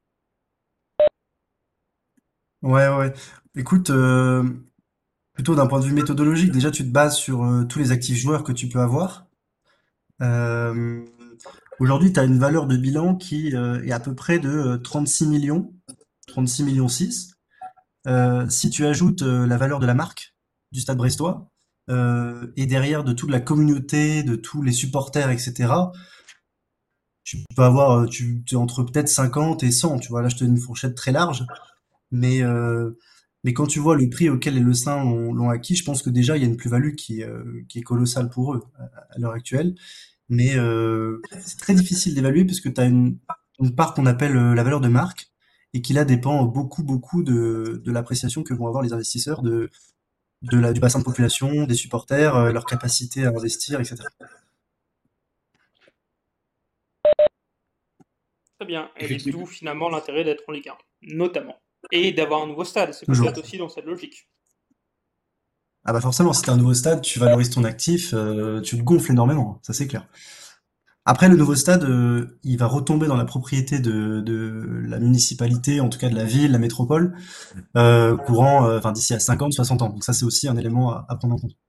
Ouais ouais. Écoute, euh, plutôt d'un point de vue méthodologique, déjà tu te bases sur euh, tous les actifs joueurs que tu peux avoir. Euh, Aujourd'hui, tu as une valeur de bilan qui euh, est à peu près de euh, trente-six millions, trente-six millions six. Euh, si tu ajoutes euh, la valeur de la marque du Stade Brestois euh, et derrière de toute la communauté, de tous les supporters, et cetera, tu peux avoir euh, tu, tu- entre peut-être cinquante et cent. Tu vois, là, je te donne une fourchette très large, mais euh, mais quand tu vois le prix auquel les Lessins l'ont l'ont acquis, je pense que déjà il y a une plus-value qui, euh, qui est colossale pour eux à, à l'heure actuelle. Mais euh, c'est très difficile d'évaluer parce que tu as une, une part qu'on appelle euh, la valeur de marque et qui là dépend beaucoup beaucoup de, de l'appréciation que vont avoir les investisseurs de, de la, du bassin de population, des supporters, euh, leur capacité à investir, et cetera. Très bien. Et d'où Effectivement. finalement l'intérêt d'être en Ligue un, notamment. Et d'avoir un nouveau stade, c'est Toujours. peut-être aussi dans cette logique. Ah bah forcément, si t'as un nouveau stade, tu valorises ton actif, euh, tu le gonfles énormément, ça c'est clair. Après, le nouveau stade, euh, il va retomber dans la propriété de, de la municipalité, en tout cas de la ville, la métropole, euh, courant, euh, enfin d'ici à cinquante, soixante ans. Donc ça, c'est aussi un élément à, à prendre en compte.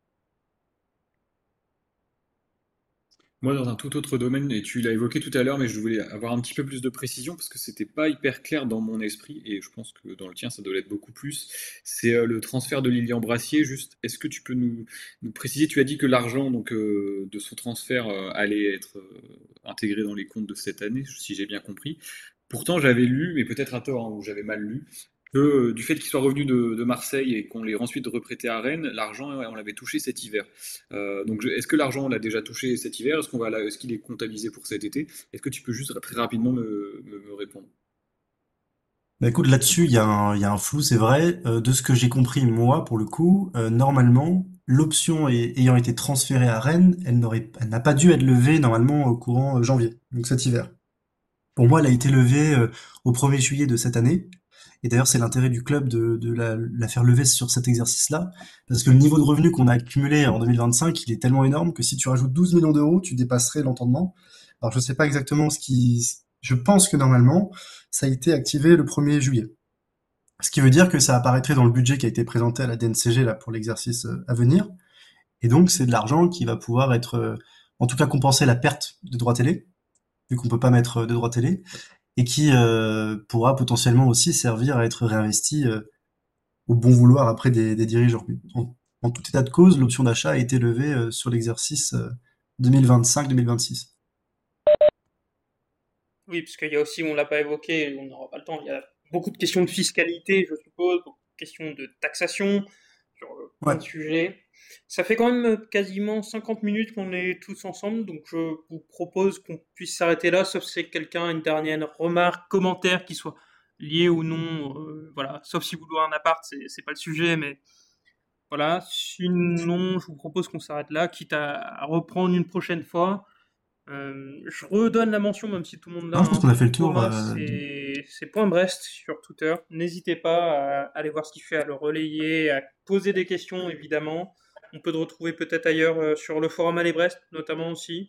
Moi, dans un tout autre domaine, et tu l'as évoqué tout à l'heure, mais je voulais avoir un petit peu plus de précision parce que c'était pas hyper clair dans mon esprit, et je pense que dans le tien, ça doit l'être beaucoup plus. C'est euh, le transfert de Lilian Brassier. Juste, est-ce que tu peux nous, nous préciser? Tu as dit que l'argent donc euh, de son transfert euh, allait être euh, intégré dans les comptes de cette année, si j'ai bien compris. Pourtant, j'avais lu, mais peut-être à tort, hein, ou j'avais mal lu, que euh, du fait qu'il soit revenu de, de Marseille et qu'on l'ait ensuite reprêté à Rennes, l'argent, ouais, on l'avait touché cet hiver. Euh, donc, je- est-ce que l'argent, on l'a déjà touché cet hiver? Est-ce qu'on va, la- est-ce qu'il est comptabilisé pour cet été? Est-ce que tu peux juste très rapidement me, me- me répondre? Bah écoute, là-dessus, il y a un, il y a un flou, c'est vrai. Euh, de ce que j'ai compris, moi, pour le coup, euh, normalement, l'option ay- ayant été transférée à Rennes, elle n'aurait, elle n'a pas dû être levée normalement au courant euh, janvier, donc cet hiver. Pour moi, elle a été levée euh, au premier juillet de cette année. Et d'ailleurs, c'est l'intérêt du club de, de la, la faire lever sur cet exercice-là, parce que le niveau de revenu qu'on a accumulé en deux mille vingt-cinq, il est tellement énorme que si tu rajoutes douze millions d'euros, tu dépasserais l'entendement. Alors, je sais pas exactement ce qui... Je pense que normalement, ça a été activé le premier juillet. Ce qui veut dire que ça apparaîtrait dans le budget qui a été présenté à la D N C G là, pour l'exercice euh, à venir. Et donc, c'est de l'argent qui va pouvoir être, euh, en tout cas, compenser la perte de droits télé, vu qu'on peut pas mettre euh, de droits télé, et qui euh, pourra potentiellement aussi servir à être réinvesti euh, au bon vouloir après des, des dirigeants. En, en tout état de cause, l'option d'achat a été levée euh, sur l'exercice euh, deux mille vingt-cinq deux mille vingt-six. Oui, parce qu'il y a aussi, on l'a pas évoqué, on n'aura pas le temps, il y a beaucoup de questions de fiscalité, je suppose, beaucoup de questions de taxation, sur euh, plein Ouais. de sujets. Ça fait quand même euh, quasiment cinquante minutes qu'on est tous ensemble, donc je vous propose qu'on puisse s'arrêter là, sauf si quelqu'un a une dernière remarque, commentaire qui soit lié ou non, euh, voilà, sauf si vous louez un appart, c'est c'est pas le sujet, mais voilà. Sinon, je vous propose qu'on s'arrête là, quitte à, à reprendre une prochaine fois. Euh, je redonne la mention, même si tout le monde l'a, Non, je pense hein, qu'on a fait pour le tour. Thomas, Euh, de- c'est c'est Point Brest sur Twitter. N'hésitez pas à aller voir ce qu'il fait, à le relayer, à poser des questions, évidemment. On peut le retrouver peut-être ailleurs euh, sur le forum Allez Brest, notamment aussi.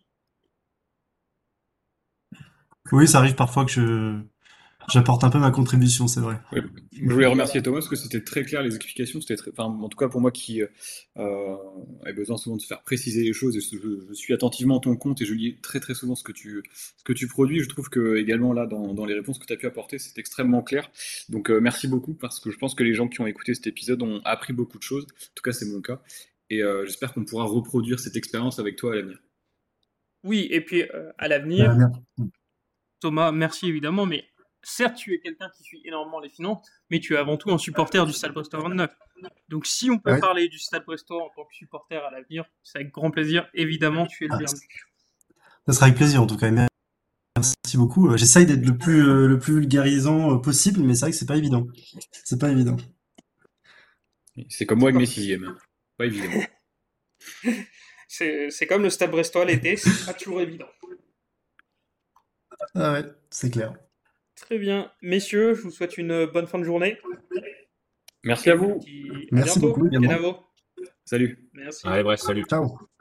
Oui, ça arrive parfois que je j'apporte un peu ma contribution, c'est vrai. Ouais. Je voulais remercier Voilà. Thomas parce que c'était très clair les explications. C'était très, enfin, en tout cas pour moi qui euh, euh, ai besoin souvent de se faire préciser les choses et je, je suis attentivement ton compte et je lis très très souvent ce que tu, ce que tu produis. Je trouve que également là dans, dans les réponses que tu as pu apporter, c'est extrêmement clair. Donc euh, merci beaucoup parce que je pense que les gens qui ont écouté cet épisode ont appris beaucoup de choses. En tout cas, c'est mon cas. Et euh, j'espère qu'on pourra reproduire cette expérience avec toi à l'avenir. Oui, et puis euh, à Bah, l'avenir, merde. Thomas, merci évidemment, mais certes, tu es quelqu'un qui suit énormément les finances, mais tu es avant tout un supporter du Stade Brestois vingt-neuf. Donc si on peut Ouais. parler du Stade Brestois en tant que supporter à l'avenir, c'est avec grand plaisir. Évidemment, tu es le Ah, bienvenu. ça sera avec plaisir en tout cas. Merci beaucoup. Euh, J'essaye d'être le plus euh, le plus vulgarisant euh, possible, mais c'est vrai que c'est pas évident. C'est pas évident. C'est comme moi avec mes sixièmes. Pas évident. C'est c'est comme le Stade Brestois l'été, c'est pas toujours évident. Ah ouais, c'est clair. Très bien. Messieurs, je vous souhaite une bonne fin de journée. Merci à vous. Et à Merci bientôt. beaucoup également. Kenavo. Salut. Merci. Allez, bref, salut. Ciao.